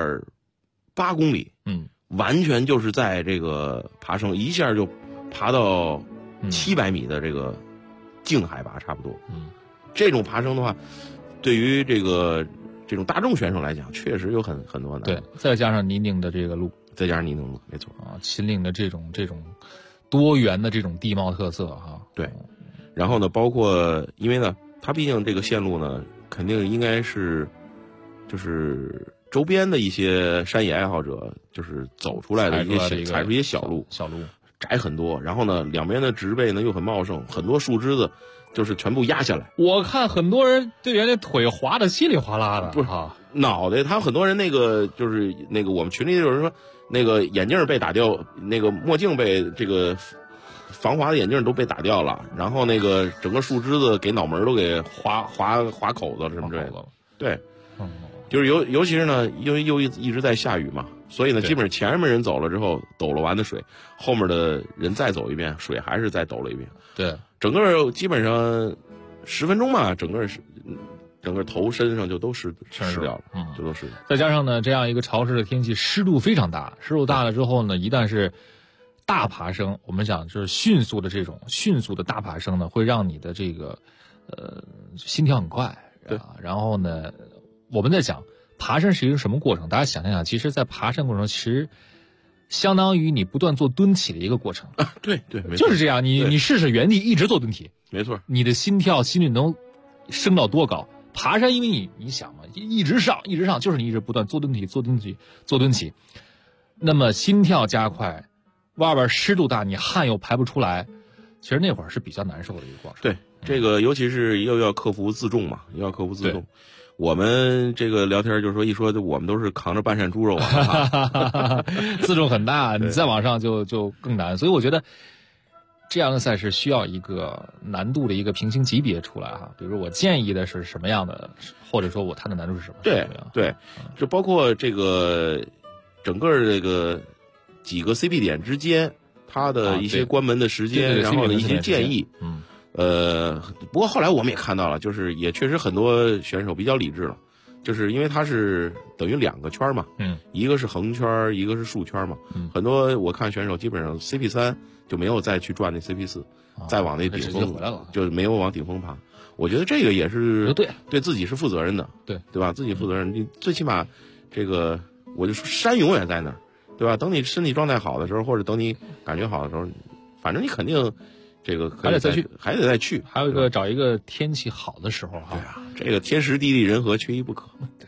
，3.8公里，完全就是在这个爬升，一下就爬到700米的这个净海拔，差不多。这种爬升的话，对于这种大众选手来讲，确实有很多难度。 对，再加上泥泞的这个路， 没错啊，秦岭的这种多元的这种地貌特色哈。 对，然后呢，包括因为呢，它毕竟这个线路呢，肯定应该是就是周边的一些山野爱好者就是走出来的一些踩出一些小路，窄很多，然后呢，两边的植被呢又很茂盛，很多树枝子就是全部压下来。 我看很多人队员那腿滑的稀里哗啦的， 不是脑袋，他很多人就是我们群里有人说那个眼镜被打掉，那个墨镜被这个防滑的眼镜都被打掉了，然后那个整个树枝子给脑门都给划口子了什么之类的。对，就是尤其是呢，因为又一直在下雨嘛，所以呢，基本上前面人走了之后抖了完的水，后面的人再走一遍，水还是再抖了一遍。 对， 整个基本上10分钟嘛，整个头身上就都湿掉了，就都湿。 再加上呢，这样一个潮湿的天气，湿度非常大，湿度大了之后呢，一旦是大爬升，我们讲就是迅速的大爬升呢，会让你的这个心跳很快。 对， 然后呢，我们在讲爬山是一个什么过程？大家想象一下，其实，在爬山过程中，其实相当于你不断做蹲起的一个过程。 对，没错， 就是这样。你试试原地一直做蹲体， 没错， 你的心率能升到多高？爬山，因为你想嘛，一直上，就是你一直不断做蹲起，那么心跳加快，外边湿度大，你汗又排不出来，其实那会儿是比较难受的一个过程。 对，这个尤其是又要克服自重嘛，我们这个聊天就是说，一说我们都是扛着半扇猪肉啊， 自重很大，你再往上就更难。所以我觉得这样的赛事需要一个难度的一个平行级别出来哈。比如我建议的是什么样的，或者说它的难度是什么？ 对，就包括这个整个这个几个 CP 点之间，它的一些关门的时间，然后的一些建议。不过后来我们也看到了，就是也确实很多选手比较理智了，就是因为它是等于2个圈嘛，一个是横圈，一个是竖圈嘛，很多我看选手基本上 CP3 就没有再去转那 CP4，再往那顶峰就没有往顶峰爬。我觉得这个也是对自己是负责任的，对吧？自己负责任，你最起码这个我就说山永远在那儿，对吧？等你身体状态好的时候，或者等你感觉好的时候，反正你肯定。这个还得再去， 还有一个找一个天气好的时候哈。 对啊，这个天时地利人和缺一不可。 对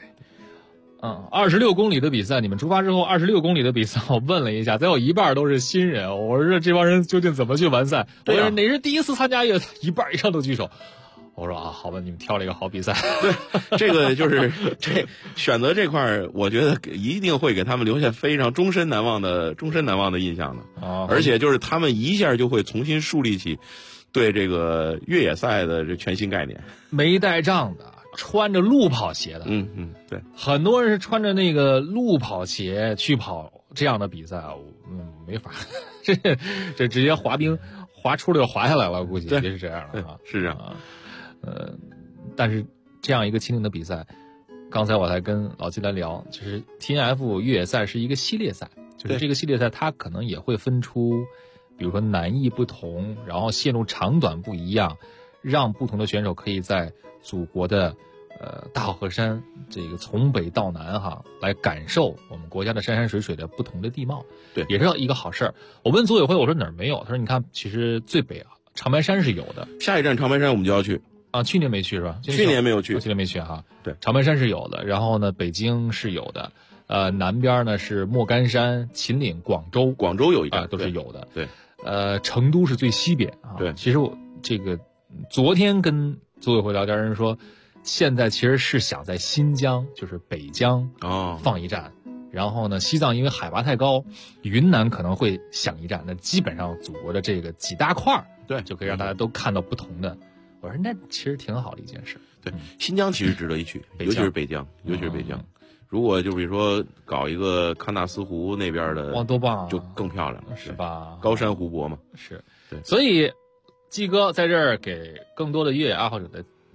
，26公里的比赛，你们出发之后26公里的比赛，我问了一下，再有一半都是新人，我说这帮人究竟怎么去完赛？我说哪是第一次参加一半以上都举手。我说好吧，你们挑了一个好比赛。 对，这个就是选择这块，我觉得一定会给他们留下非常终身难忘的印象的。而且就是他们一下就会重新树立起对这个越野赛的这全新概念。 没带杖的，穿着路跑鞋的， 对， 很多人是穿着那个路跑鞋去跑这样的比赛，没法，这直接滑冰滑出来就滑下来了，估计也是这样的啊， 是这样啊。 但是这样一个秦岭的比赛，刚才我还跟老季来聊，就是 TNF 越野赛是一个系列赛，就是这个系列赛它可能也会分出，比如说难易不同，然后线路长短不一样，让不同的选手可以在祖国的大好河山这个从北到南哈来感受我们国家的山山水水的不同的地貌， 对， 也是一个好事儿。我问组委会，我说哪儿没有？他说你看，其实最北长白山是有的， 下一站长白山我们就要去。 去年没去是吧？ 去年没有去， 去年没去哈。 对， 长白山是有的，然后呢，北京是有的，南边呢是莫干山、秦岭、广州有一个都是有的。 对， 成都是最西边啊。 对， 其实我这个昨天跟组委会聊天，人说现在其实是想在新疆，就是北疆放一站，然后呢，西藏因为海拔太高，云南可能会响一站，那基本上祖国的这个几大块对， 就可以让大家都看到不同的。我说那其实挺好的一件事。 对，新疆其实值得一去，尤其是北疆，如果就比如说搞一个喀纳斯湖那边的， 哇，多棒啊， 就更漂亮了， 是吧？ 高山湖泊嘛， 是。 对， 所以季哥在这儿给更多的越野爱好者的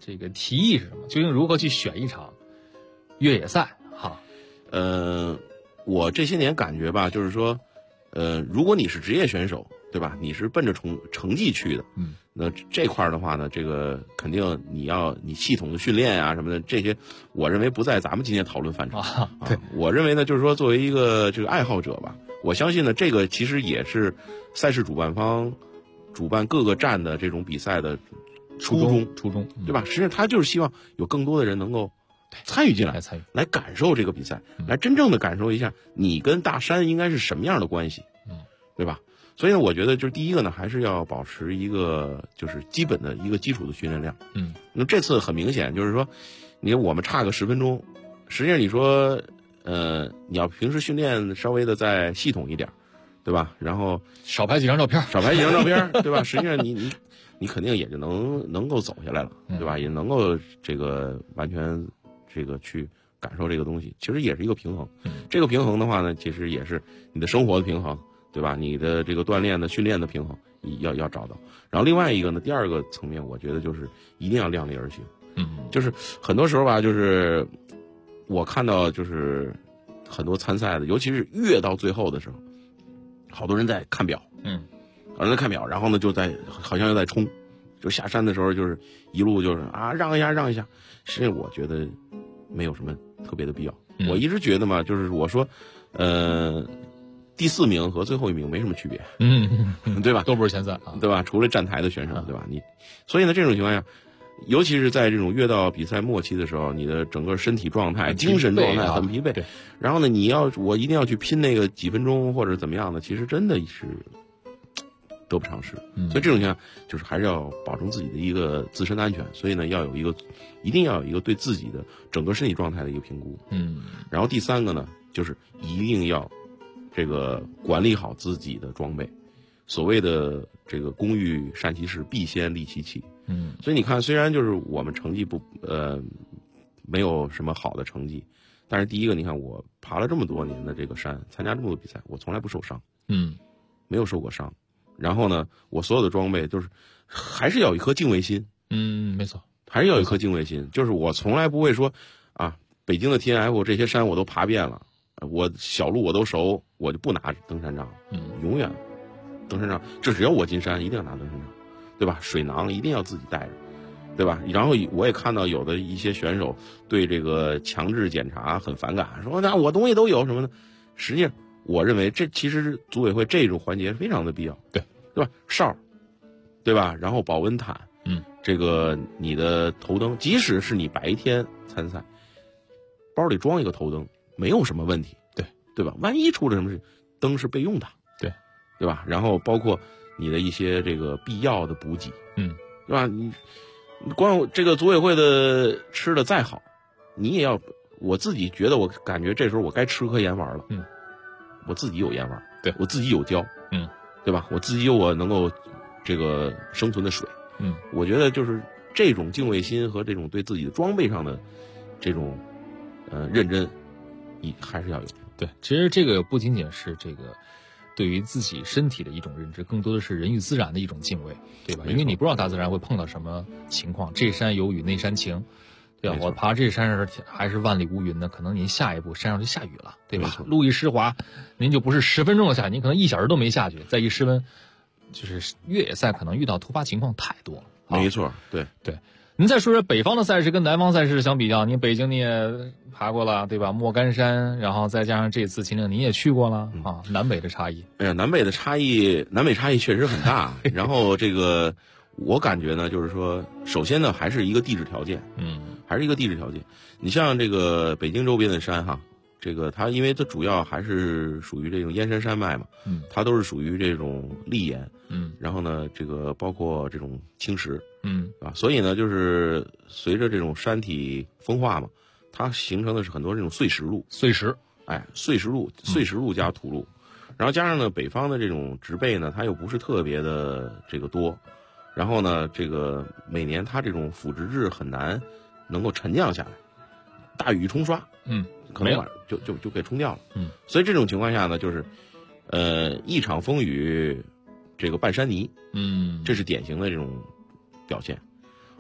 这个提议是什么？究竟如何去选一场越野赛？哈， 我这些年感觉吧，就是说，如果你是职业选手，对吧？你是奔着成绩去的，那这块的话呢，这个肯定你系统的训练啊什么的，这些我认为不在咱们今天讨论范畴。 对， 我认为呢，就是说作为一个这个爱好者吧，我相信呢，这个其实也是赛事主办方主办各个站的这种比赛的初衷，对吧？实际上他就是希望有更多的人能够参与进来，来感受这个比赛，来真正的感受一下你跟大山应该是什么样的关系，对吧？所以呢，我觉得就是第一个呢，还是要保持一个就是基本的一个基础的训练量。那这次很明显就是说，你看我们差个10分钟，实际上你说，你要平时训练稍微的再系统一点，对吧？然后少拍几张照片， 对吧？实际上你肯定也就能够走下来了，对吧？也能够这个完全这个去感受这个东西，其实也是一个平衡。这个平衡的话呢，其实也是你的生活的平衡。对吧？你的这个锻炼的训练的平衡要找到，然后另外一个呢，第二个层面，我觉得就是一定要量力而行。就是很多时候吧，就是我看到就是很多参赛的，尤其是越到最后的时候，好多人在看表，好多人在看表，然后呢好像又在冲，就下山的时候就是一路就是让一下，实际上我觉得没有什么特别的必要。我一直觉得嘛，就是我说，第4名和最后1名没什么区别，对吧？ 都不是前3， 对吧？除了站台的选手，对吧？所以呢，这种情况下，尤其是在这种越到比赛末期的时候，你的整个身体状态、精神状态很疲惫。然后呢，我一定要去拼那个几分钟或者怎么样的，其实真的是得不偿失。所以这种情况就是还是要保证自己的一个自身的安全。所以呢，一定要有一个对自己的整个身体状态的一个评估。然后第3个呢，就是一定要这个管理好自己的装备，所谓的这个工欲善其事，必先利其器。所以你看，虽然就是我们成绩没有什么好的成绩，但是第一个，你看我爬了这么多年的这个山，参加这么多比赛，我从来不受伤，没有受过伤。然后呢，我所有的装备就是还是要有一颗敬畏心， 没错， 还是要有一颗敬畏心，就是我从来不会说北京的 TNF 这些山我都爬遍了。我小路我都熟，我就不拿登山杖，永远登山杖，这只要我进山一定要拿登山杖，对吧？水囊一定要自己带着，对吧？然后我也看到有的一些选手对这个强制检查很反感，说那我东西都有什么的。实际上，我认为这其实组委会这种环节非常的必要，对吧？哨，对吧？然后保温毯，这个你的头灯，即使是你白天参赛，包里装一个头灯。没有什么问题，对吧？万一出了什么事，灯是备用的，对吧？然后包括你的一些这个必要的补给，对吧？你光这个组委会的吃的再好，你也要，我自己觉得我感觉这时候我该吃颗盐丸了，我自己有盐丸，我自己有胶，对吧？我自己有我能够这个生存的水，我觉得就是这种敬畏心和这种对自己的装备上的这种认真。你还是要有。 对，其实这个不仅仅是这个对于自己身体的一种认知，更多的是人与自然的一种敬畏，对吧？因为你不知道大自然会碰到什么情况，这山有雨那山晴，对吧？我爬这山上还是万里无云的，可能您下一步山上就下雨了，对吧？路一湿滑，您就不是10分钟的下雨，您可能1小时都没下去，再一失温，就是越野赛可能遇到突发情况太多了。 没错，对。 您再说说北方的赛事跟南方赛事相比较，您北京你也爬过了，对吧？莫干山，然后再加上这次秦岭你也去过了南北的差异。 南北差异确实很大。然后这个我感觉呢，就是说，首先呢，还是一个地质条件，还是一个地质条件。你像这个北京周边的山这个它因为它主要还是属于这种燕山山脉嘛，它都是属于这种砾岩，然后呢，这个包括这种青石，所以呢，就是随着这种山体风化嘛，它形成的是很多这种碎石路，碎石路加土路，然后加上呢，北方的这种植被呢，它又不是特别的这个多，然后呢，这个每年它这种腐殖质很难能够沉降下来，大雨冲刷，可能就给冲掉了，所以这种情况下呢，就是一场风雨，这个半山泥，这是典型的这种表现。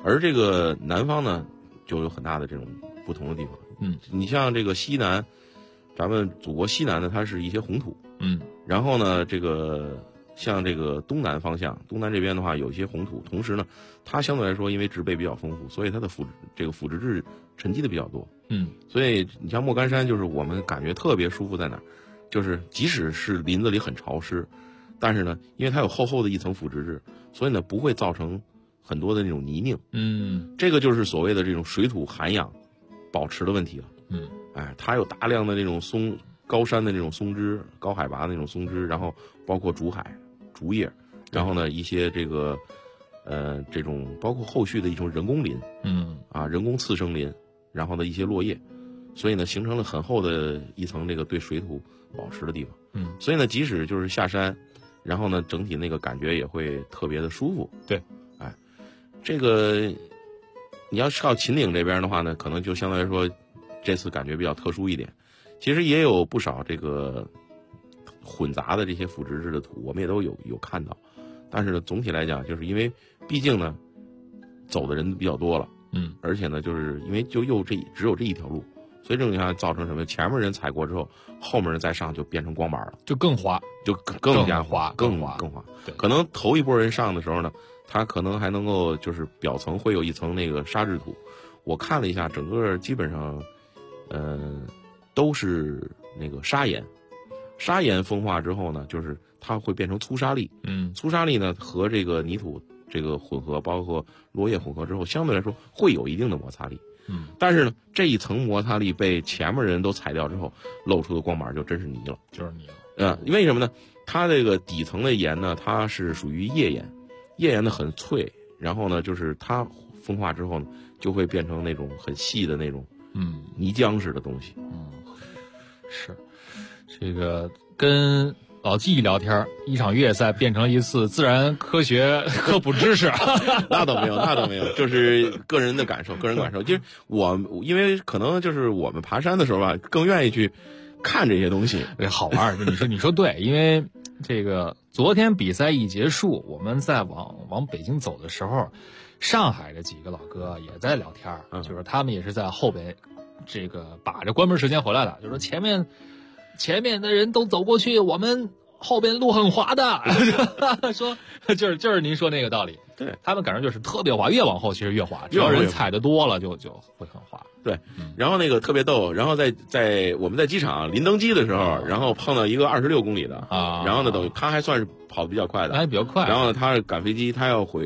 而这个南方呢，就有很大的这种不同的地方。你像这个西南，咱们祖国西南呢，它是一些红土。然后呢，这个像这个东南方向，东南这边的话有一些红土，同时呢，它相对来说因为植被比较丰富，所以它的腐殖质沉积的比较多。所以你像莫干山，就是我们感觉特别舒服在哪儿，就是即使是林子里很潮湿，但是呢，因为它有厚厚的一层腐殖质，所以呢不会造成很多的那种泥泞。这个就是所谓的这种水土涵养保持的问题了。它有大量的那种高山的那种松枝，高海拔的那种松枝，然后包括竹海、竹叶，然后呢一些这个这种包括后续的一种人工林，人工次生林，然后呢一些落叶，所以呢形成了很厚的一层这个对水土保持的地方。所以呢即使就是下山，然后呢整体那个感觉也会特别的舒服。 对， 这个你要是到秦岭这边的话呢，可能就相对来说这次感觉比较特殊一点。其实也有不少这个混杂的这些腐殖质的土，我们也都有看到，但是呢，总体来讲，就是因为毕竟呢，走的人比较多了，而且呢，就是因为只有这一条路，所以这种情况造成什么？前面人踩过之后，后面人再上就变成光板了， 就更滑， 就更加滑， 更滑。可能头一波人上的时候呢，他可能还能够就是表层会有一层那个沙质土，我看了一下，整个基本上，都是那个砂岩，砂岩风化之后呢，就是它会变成粗沙粒。粗沙粒呢和这个泥土这个混合，包括落叶混合之后，相对来说会有一定的摩擦力。但是呢，这一层摩擦力被前面人都踩掉之后，露出的光板就真是泥了， 就是泥了。 为什么呢？它这个底层的岩呢，它是属于页岩，页岩呢很脆，然后呢，就是它风化之后呢，就会变成那种很细的那种泥浆式的东西。 是，这个跟老纪聊天，一场越野赛变成一次自然科学科普知识。 那倒没有，就是个人感受。就是因为可能就是我们爬山的时候吧，更愿意去看这些东西， 好玩。你说对，因为这个昨天比赛一结束，我们在往北京走的时候，上海的几个老哥也在聊天，就是他们也是在后边。这个把着关门时间回来的，就说前面的人都走过去，我们后边路很滑的。说就是您说那个道理， 对他们感觉就是特别滑，越往后其实越滑，只要人踩的多了就会很滑。 对，然后那个特别逗，然后在我们在机场临登机的时候，然后碰到一个26公里的然后呢等于他还算是跑得比较快的， 还比较快。 然后呢他赶飞机，他要回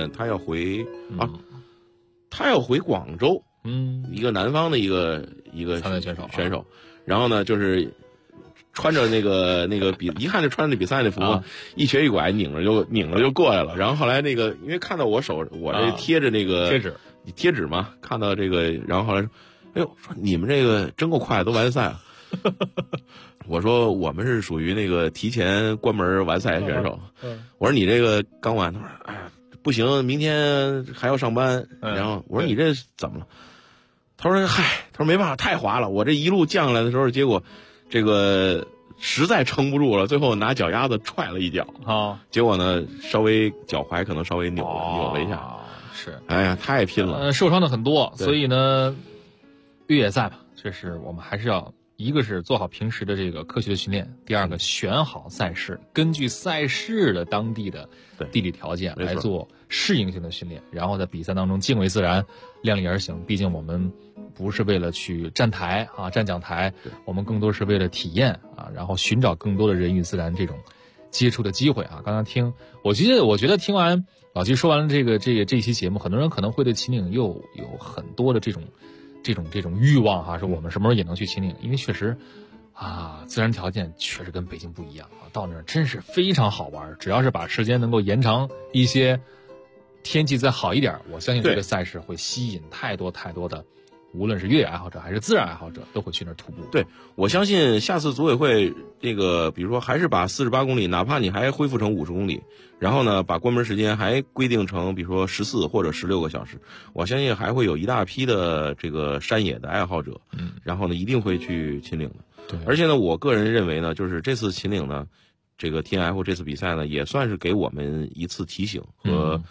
广州。一个南方的一个参赛选手， 然后呢，就是穿着那个一看就穿着比赛的服，一瘸一拐拧着就过来了。然后后来那个因为看到我这贴着那个贴纸嘛，看到这个，然后后来说，哎呦，说你们这个真够快，都完赛了。我说我们是属于那个提前关门完赛选手。我说你这个刚完，他说哎呀不行，明天还要上班。然后我说你这怎么了？他说嗨，他说没办法，太滑了，我这一路降下来的时候，结果这个实在撑不住了，最后拿脚丫子踹了一脚结果呢稍微脚踝可能稍微扭了一下。 是， 哎呀太拼了， 受伤的很多。所以呢越野赛吧，这是我们还是要一个是做好平时的这个科学的训练，第二个选好赛事，根据赛事的当地的地理条件来做适应性的训练，然后在比赛当中敬畏自然，量力而行。毕竟我们不是为了去站台站讲台，我们更多是为了体验然后寻找更多的人与自然这种接触的机会刚刚听，我觉得听完老季说完了这期节目，很多人可能会对秦岭又有很多的这种欲望说我们什么时候也能去秦岭，因为确实自然条件确实跟北京不一样到那儿真是非常好玩。只要是把时间能够延长一些，天气再好一点，我相信这个赛事会吸引太多的，无论是越野爱好者还是自然爱好者都会去那儿徒步。 对，我相信下次组委会这个比如说还是把48公里，哪怕你还恢复成50公里，然后呢把关门时间还规定成比如说14或者16个小时，我相信还会有一大批的这个山野的爱好者然后呢一定会去秦岭的。 对， 而且呢我个人认为呢，就是这次秦岭呢这个 TNF 这次比赛呢也算是给我们一次提醒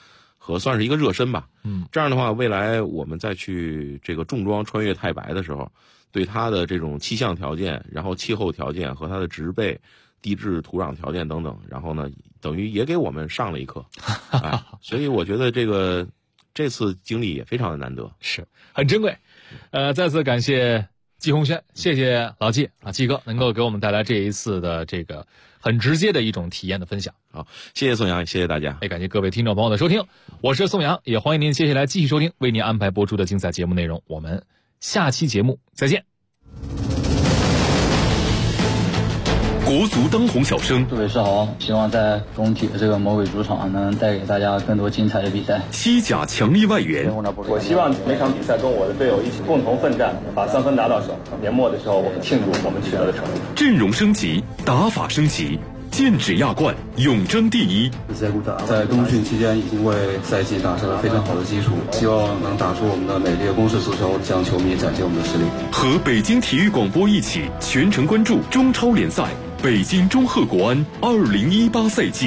和算是一个热身吧。这样的话，未来我们再去这个重装穿越太白的时候，对它的这种气象条件，然后气候条件和它的植被、地质、土壤条件等等，然后呢，等于也给我们上了一课。所以我觉得这次经历也非常的难得， 是很珍贵。再次感谢季宏轩，谢谢老季啊，季哥能够给我们带来这一次的这个很直接的一种体验的分享。 好，谢谢宋阳，谢谢大家， 也感谢各位听众朋友的收听，我是宋阳，也欢迎您接下来继续收听为您安排播出的精彩节目内容，我们下期节目再见。 国足当红小生， 杜伟世豪希望在工体的这个魔鬼主场能带给大家更多精彩的比赛。 西甲强力外援， 我希望每场比赛跟我的队友一起共同奋战，把3分拿到手。年末的时候，我们庆祝我们取得的成绩。 阵容升级，打法升级，剑指亚冠，永争第一。 在冬训期间已经为赛季打下了非常好的基础，希望能打出我们的美丽的攻势足球，向球迷展现我们的实力。 和北京体育广播一起全程关注中超联赛。北京中赫国安2018赛季。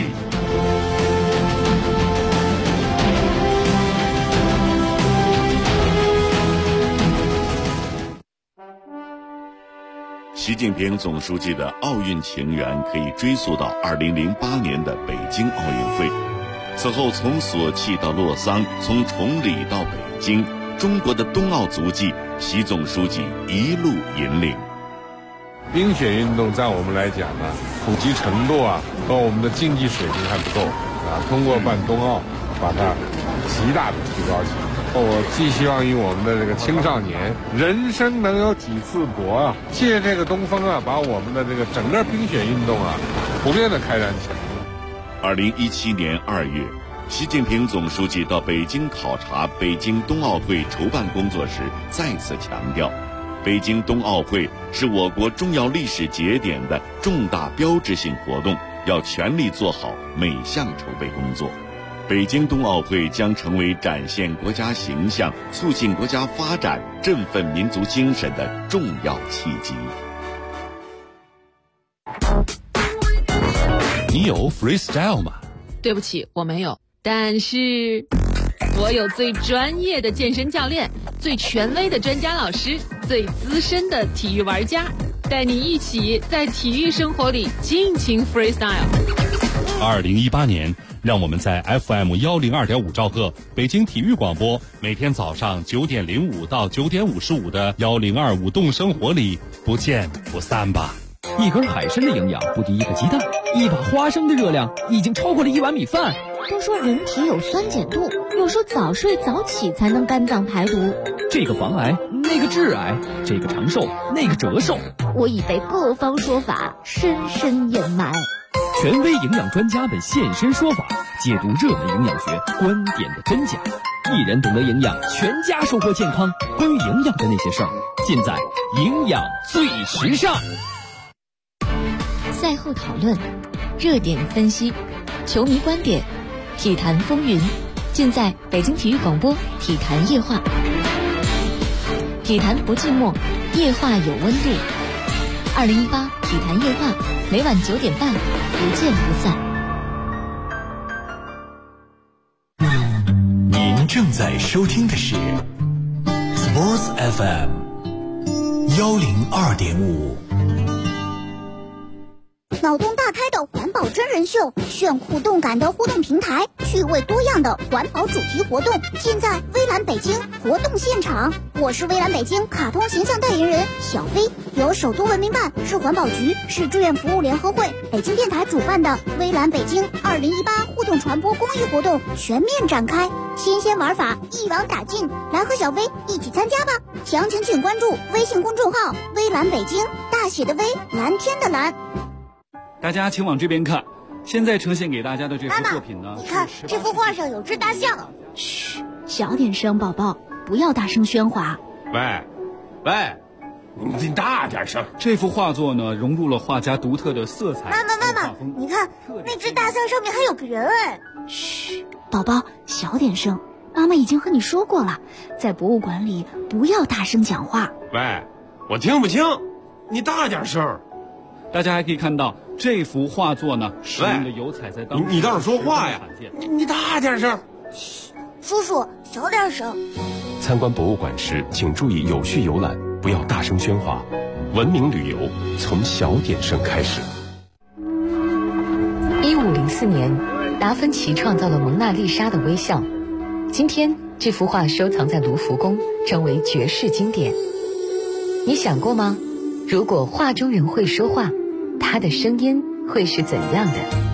习近平总书记的奥运情缘可以追溯到2008年的北京奥运会。此后，从索契到洛桑，从崇礼到北京，中国的冬奥足迹，习总书记一路引领。 冰雪运动在我们来讲呢，普及程度和我们的竞技水平还不够通过办冬奥，把它极大的提高起来。我寄希望于我们的这个青少年，人生能有几次搏借这个东风把我们的这个整个冰雪运动普遍的开展起来。 2017年2月，习近平总书记到北京考察北京冬奥会筹办工作时，再次强调，北京冬奥会是我国重要历史节点的重大标志性活动，要全力做好每项筹备工作。北京冬奥会将成为展现国家形象、促进国家发展、振奋民族精神的重要契机。 你有 freestyle 吗？ 对不起，我没有，但是我有最专业的健身教练，最权威的专家老师，最资深的体育玩家，带你一起在体育生活里尽情 freestyle。 2018年，让我们在 FM102.5兆赫北京体育广播，每天早上9点05到9点55的1025舞动生活里不见不散吧。 一根海参的营养不敌一个鸡蛋，一把花生的热量已经超过了1碗米饭。 都说人体有酸碱度，又说早睡早起才能肝脏排毒。 这个防癌，那个致癌，这个长寿，那个折寿。 我已被各方说法深深掩埋。 权威营养专家们现身说法，解读热门营养学观点的真假。一人懂得营养，全家收获健康。关于营养的那些事儿，尽在营养最时尚。 赛后讨论，热点分析，球迷观点，体坛风云，尽在北京体育广播体坛夜话。体坛不寂寞，夜话有温度。2018体坛夜话，每晚9点半，不见不散。 您正在收听的是 Sports FM 102.5。 脑洞大开的环保真人秀，炫酷动感的互动平台，趣味多样的环保主题活动，尽在微蓝北京活动现场。我是微蓝北京卡通形象代言人小飞，由首都文明办、市环保局、市志愿服务联合会、北京电台主办的微蓝北京2018互动传播公益活动全面展开，新鲜玩法一网打尽，来和小飞一起参加吧！详情请关注微信公众号微蓝北京，大写的微，蓝天的蓝。 大家请往这边看，现在呈现给大家的这幅作品呢， 你看这幅画上有只大象。 嘘，小点声，宝宝，不要大声喧哗。 喂，你大点声。 这幅画作呢，融入了画家独特的色彩。 妈妈，你看那只大象上面还有个人哎。 嘘，宝宝，小点声。妈妈已经和你说过了，在博物馆里不要大声讲话。 喂，我听不清，你大点声。 大家还可以看到这幅画作呢，使用的油彩在当中。 你倒是说话呀！你大点声。 叔叔，小点声。 参观博物馆时，请注意有序游览，不要大声喧哗。文明旅游从小点声开始。 1504年，达芬奇创造了蒙娜丽莎的微笑。今天，这幅画收藏在卢浮宫，成为绝世经典。你想过吗？如果画中人会说话，他的声音会是怎样的？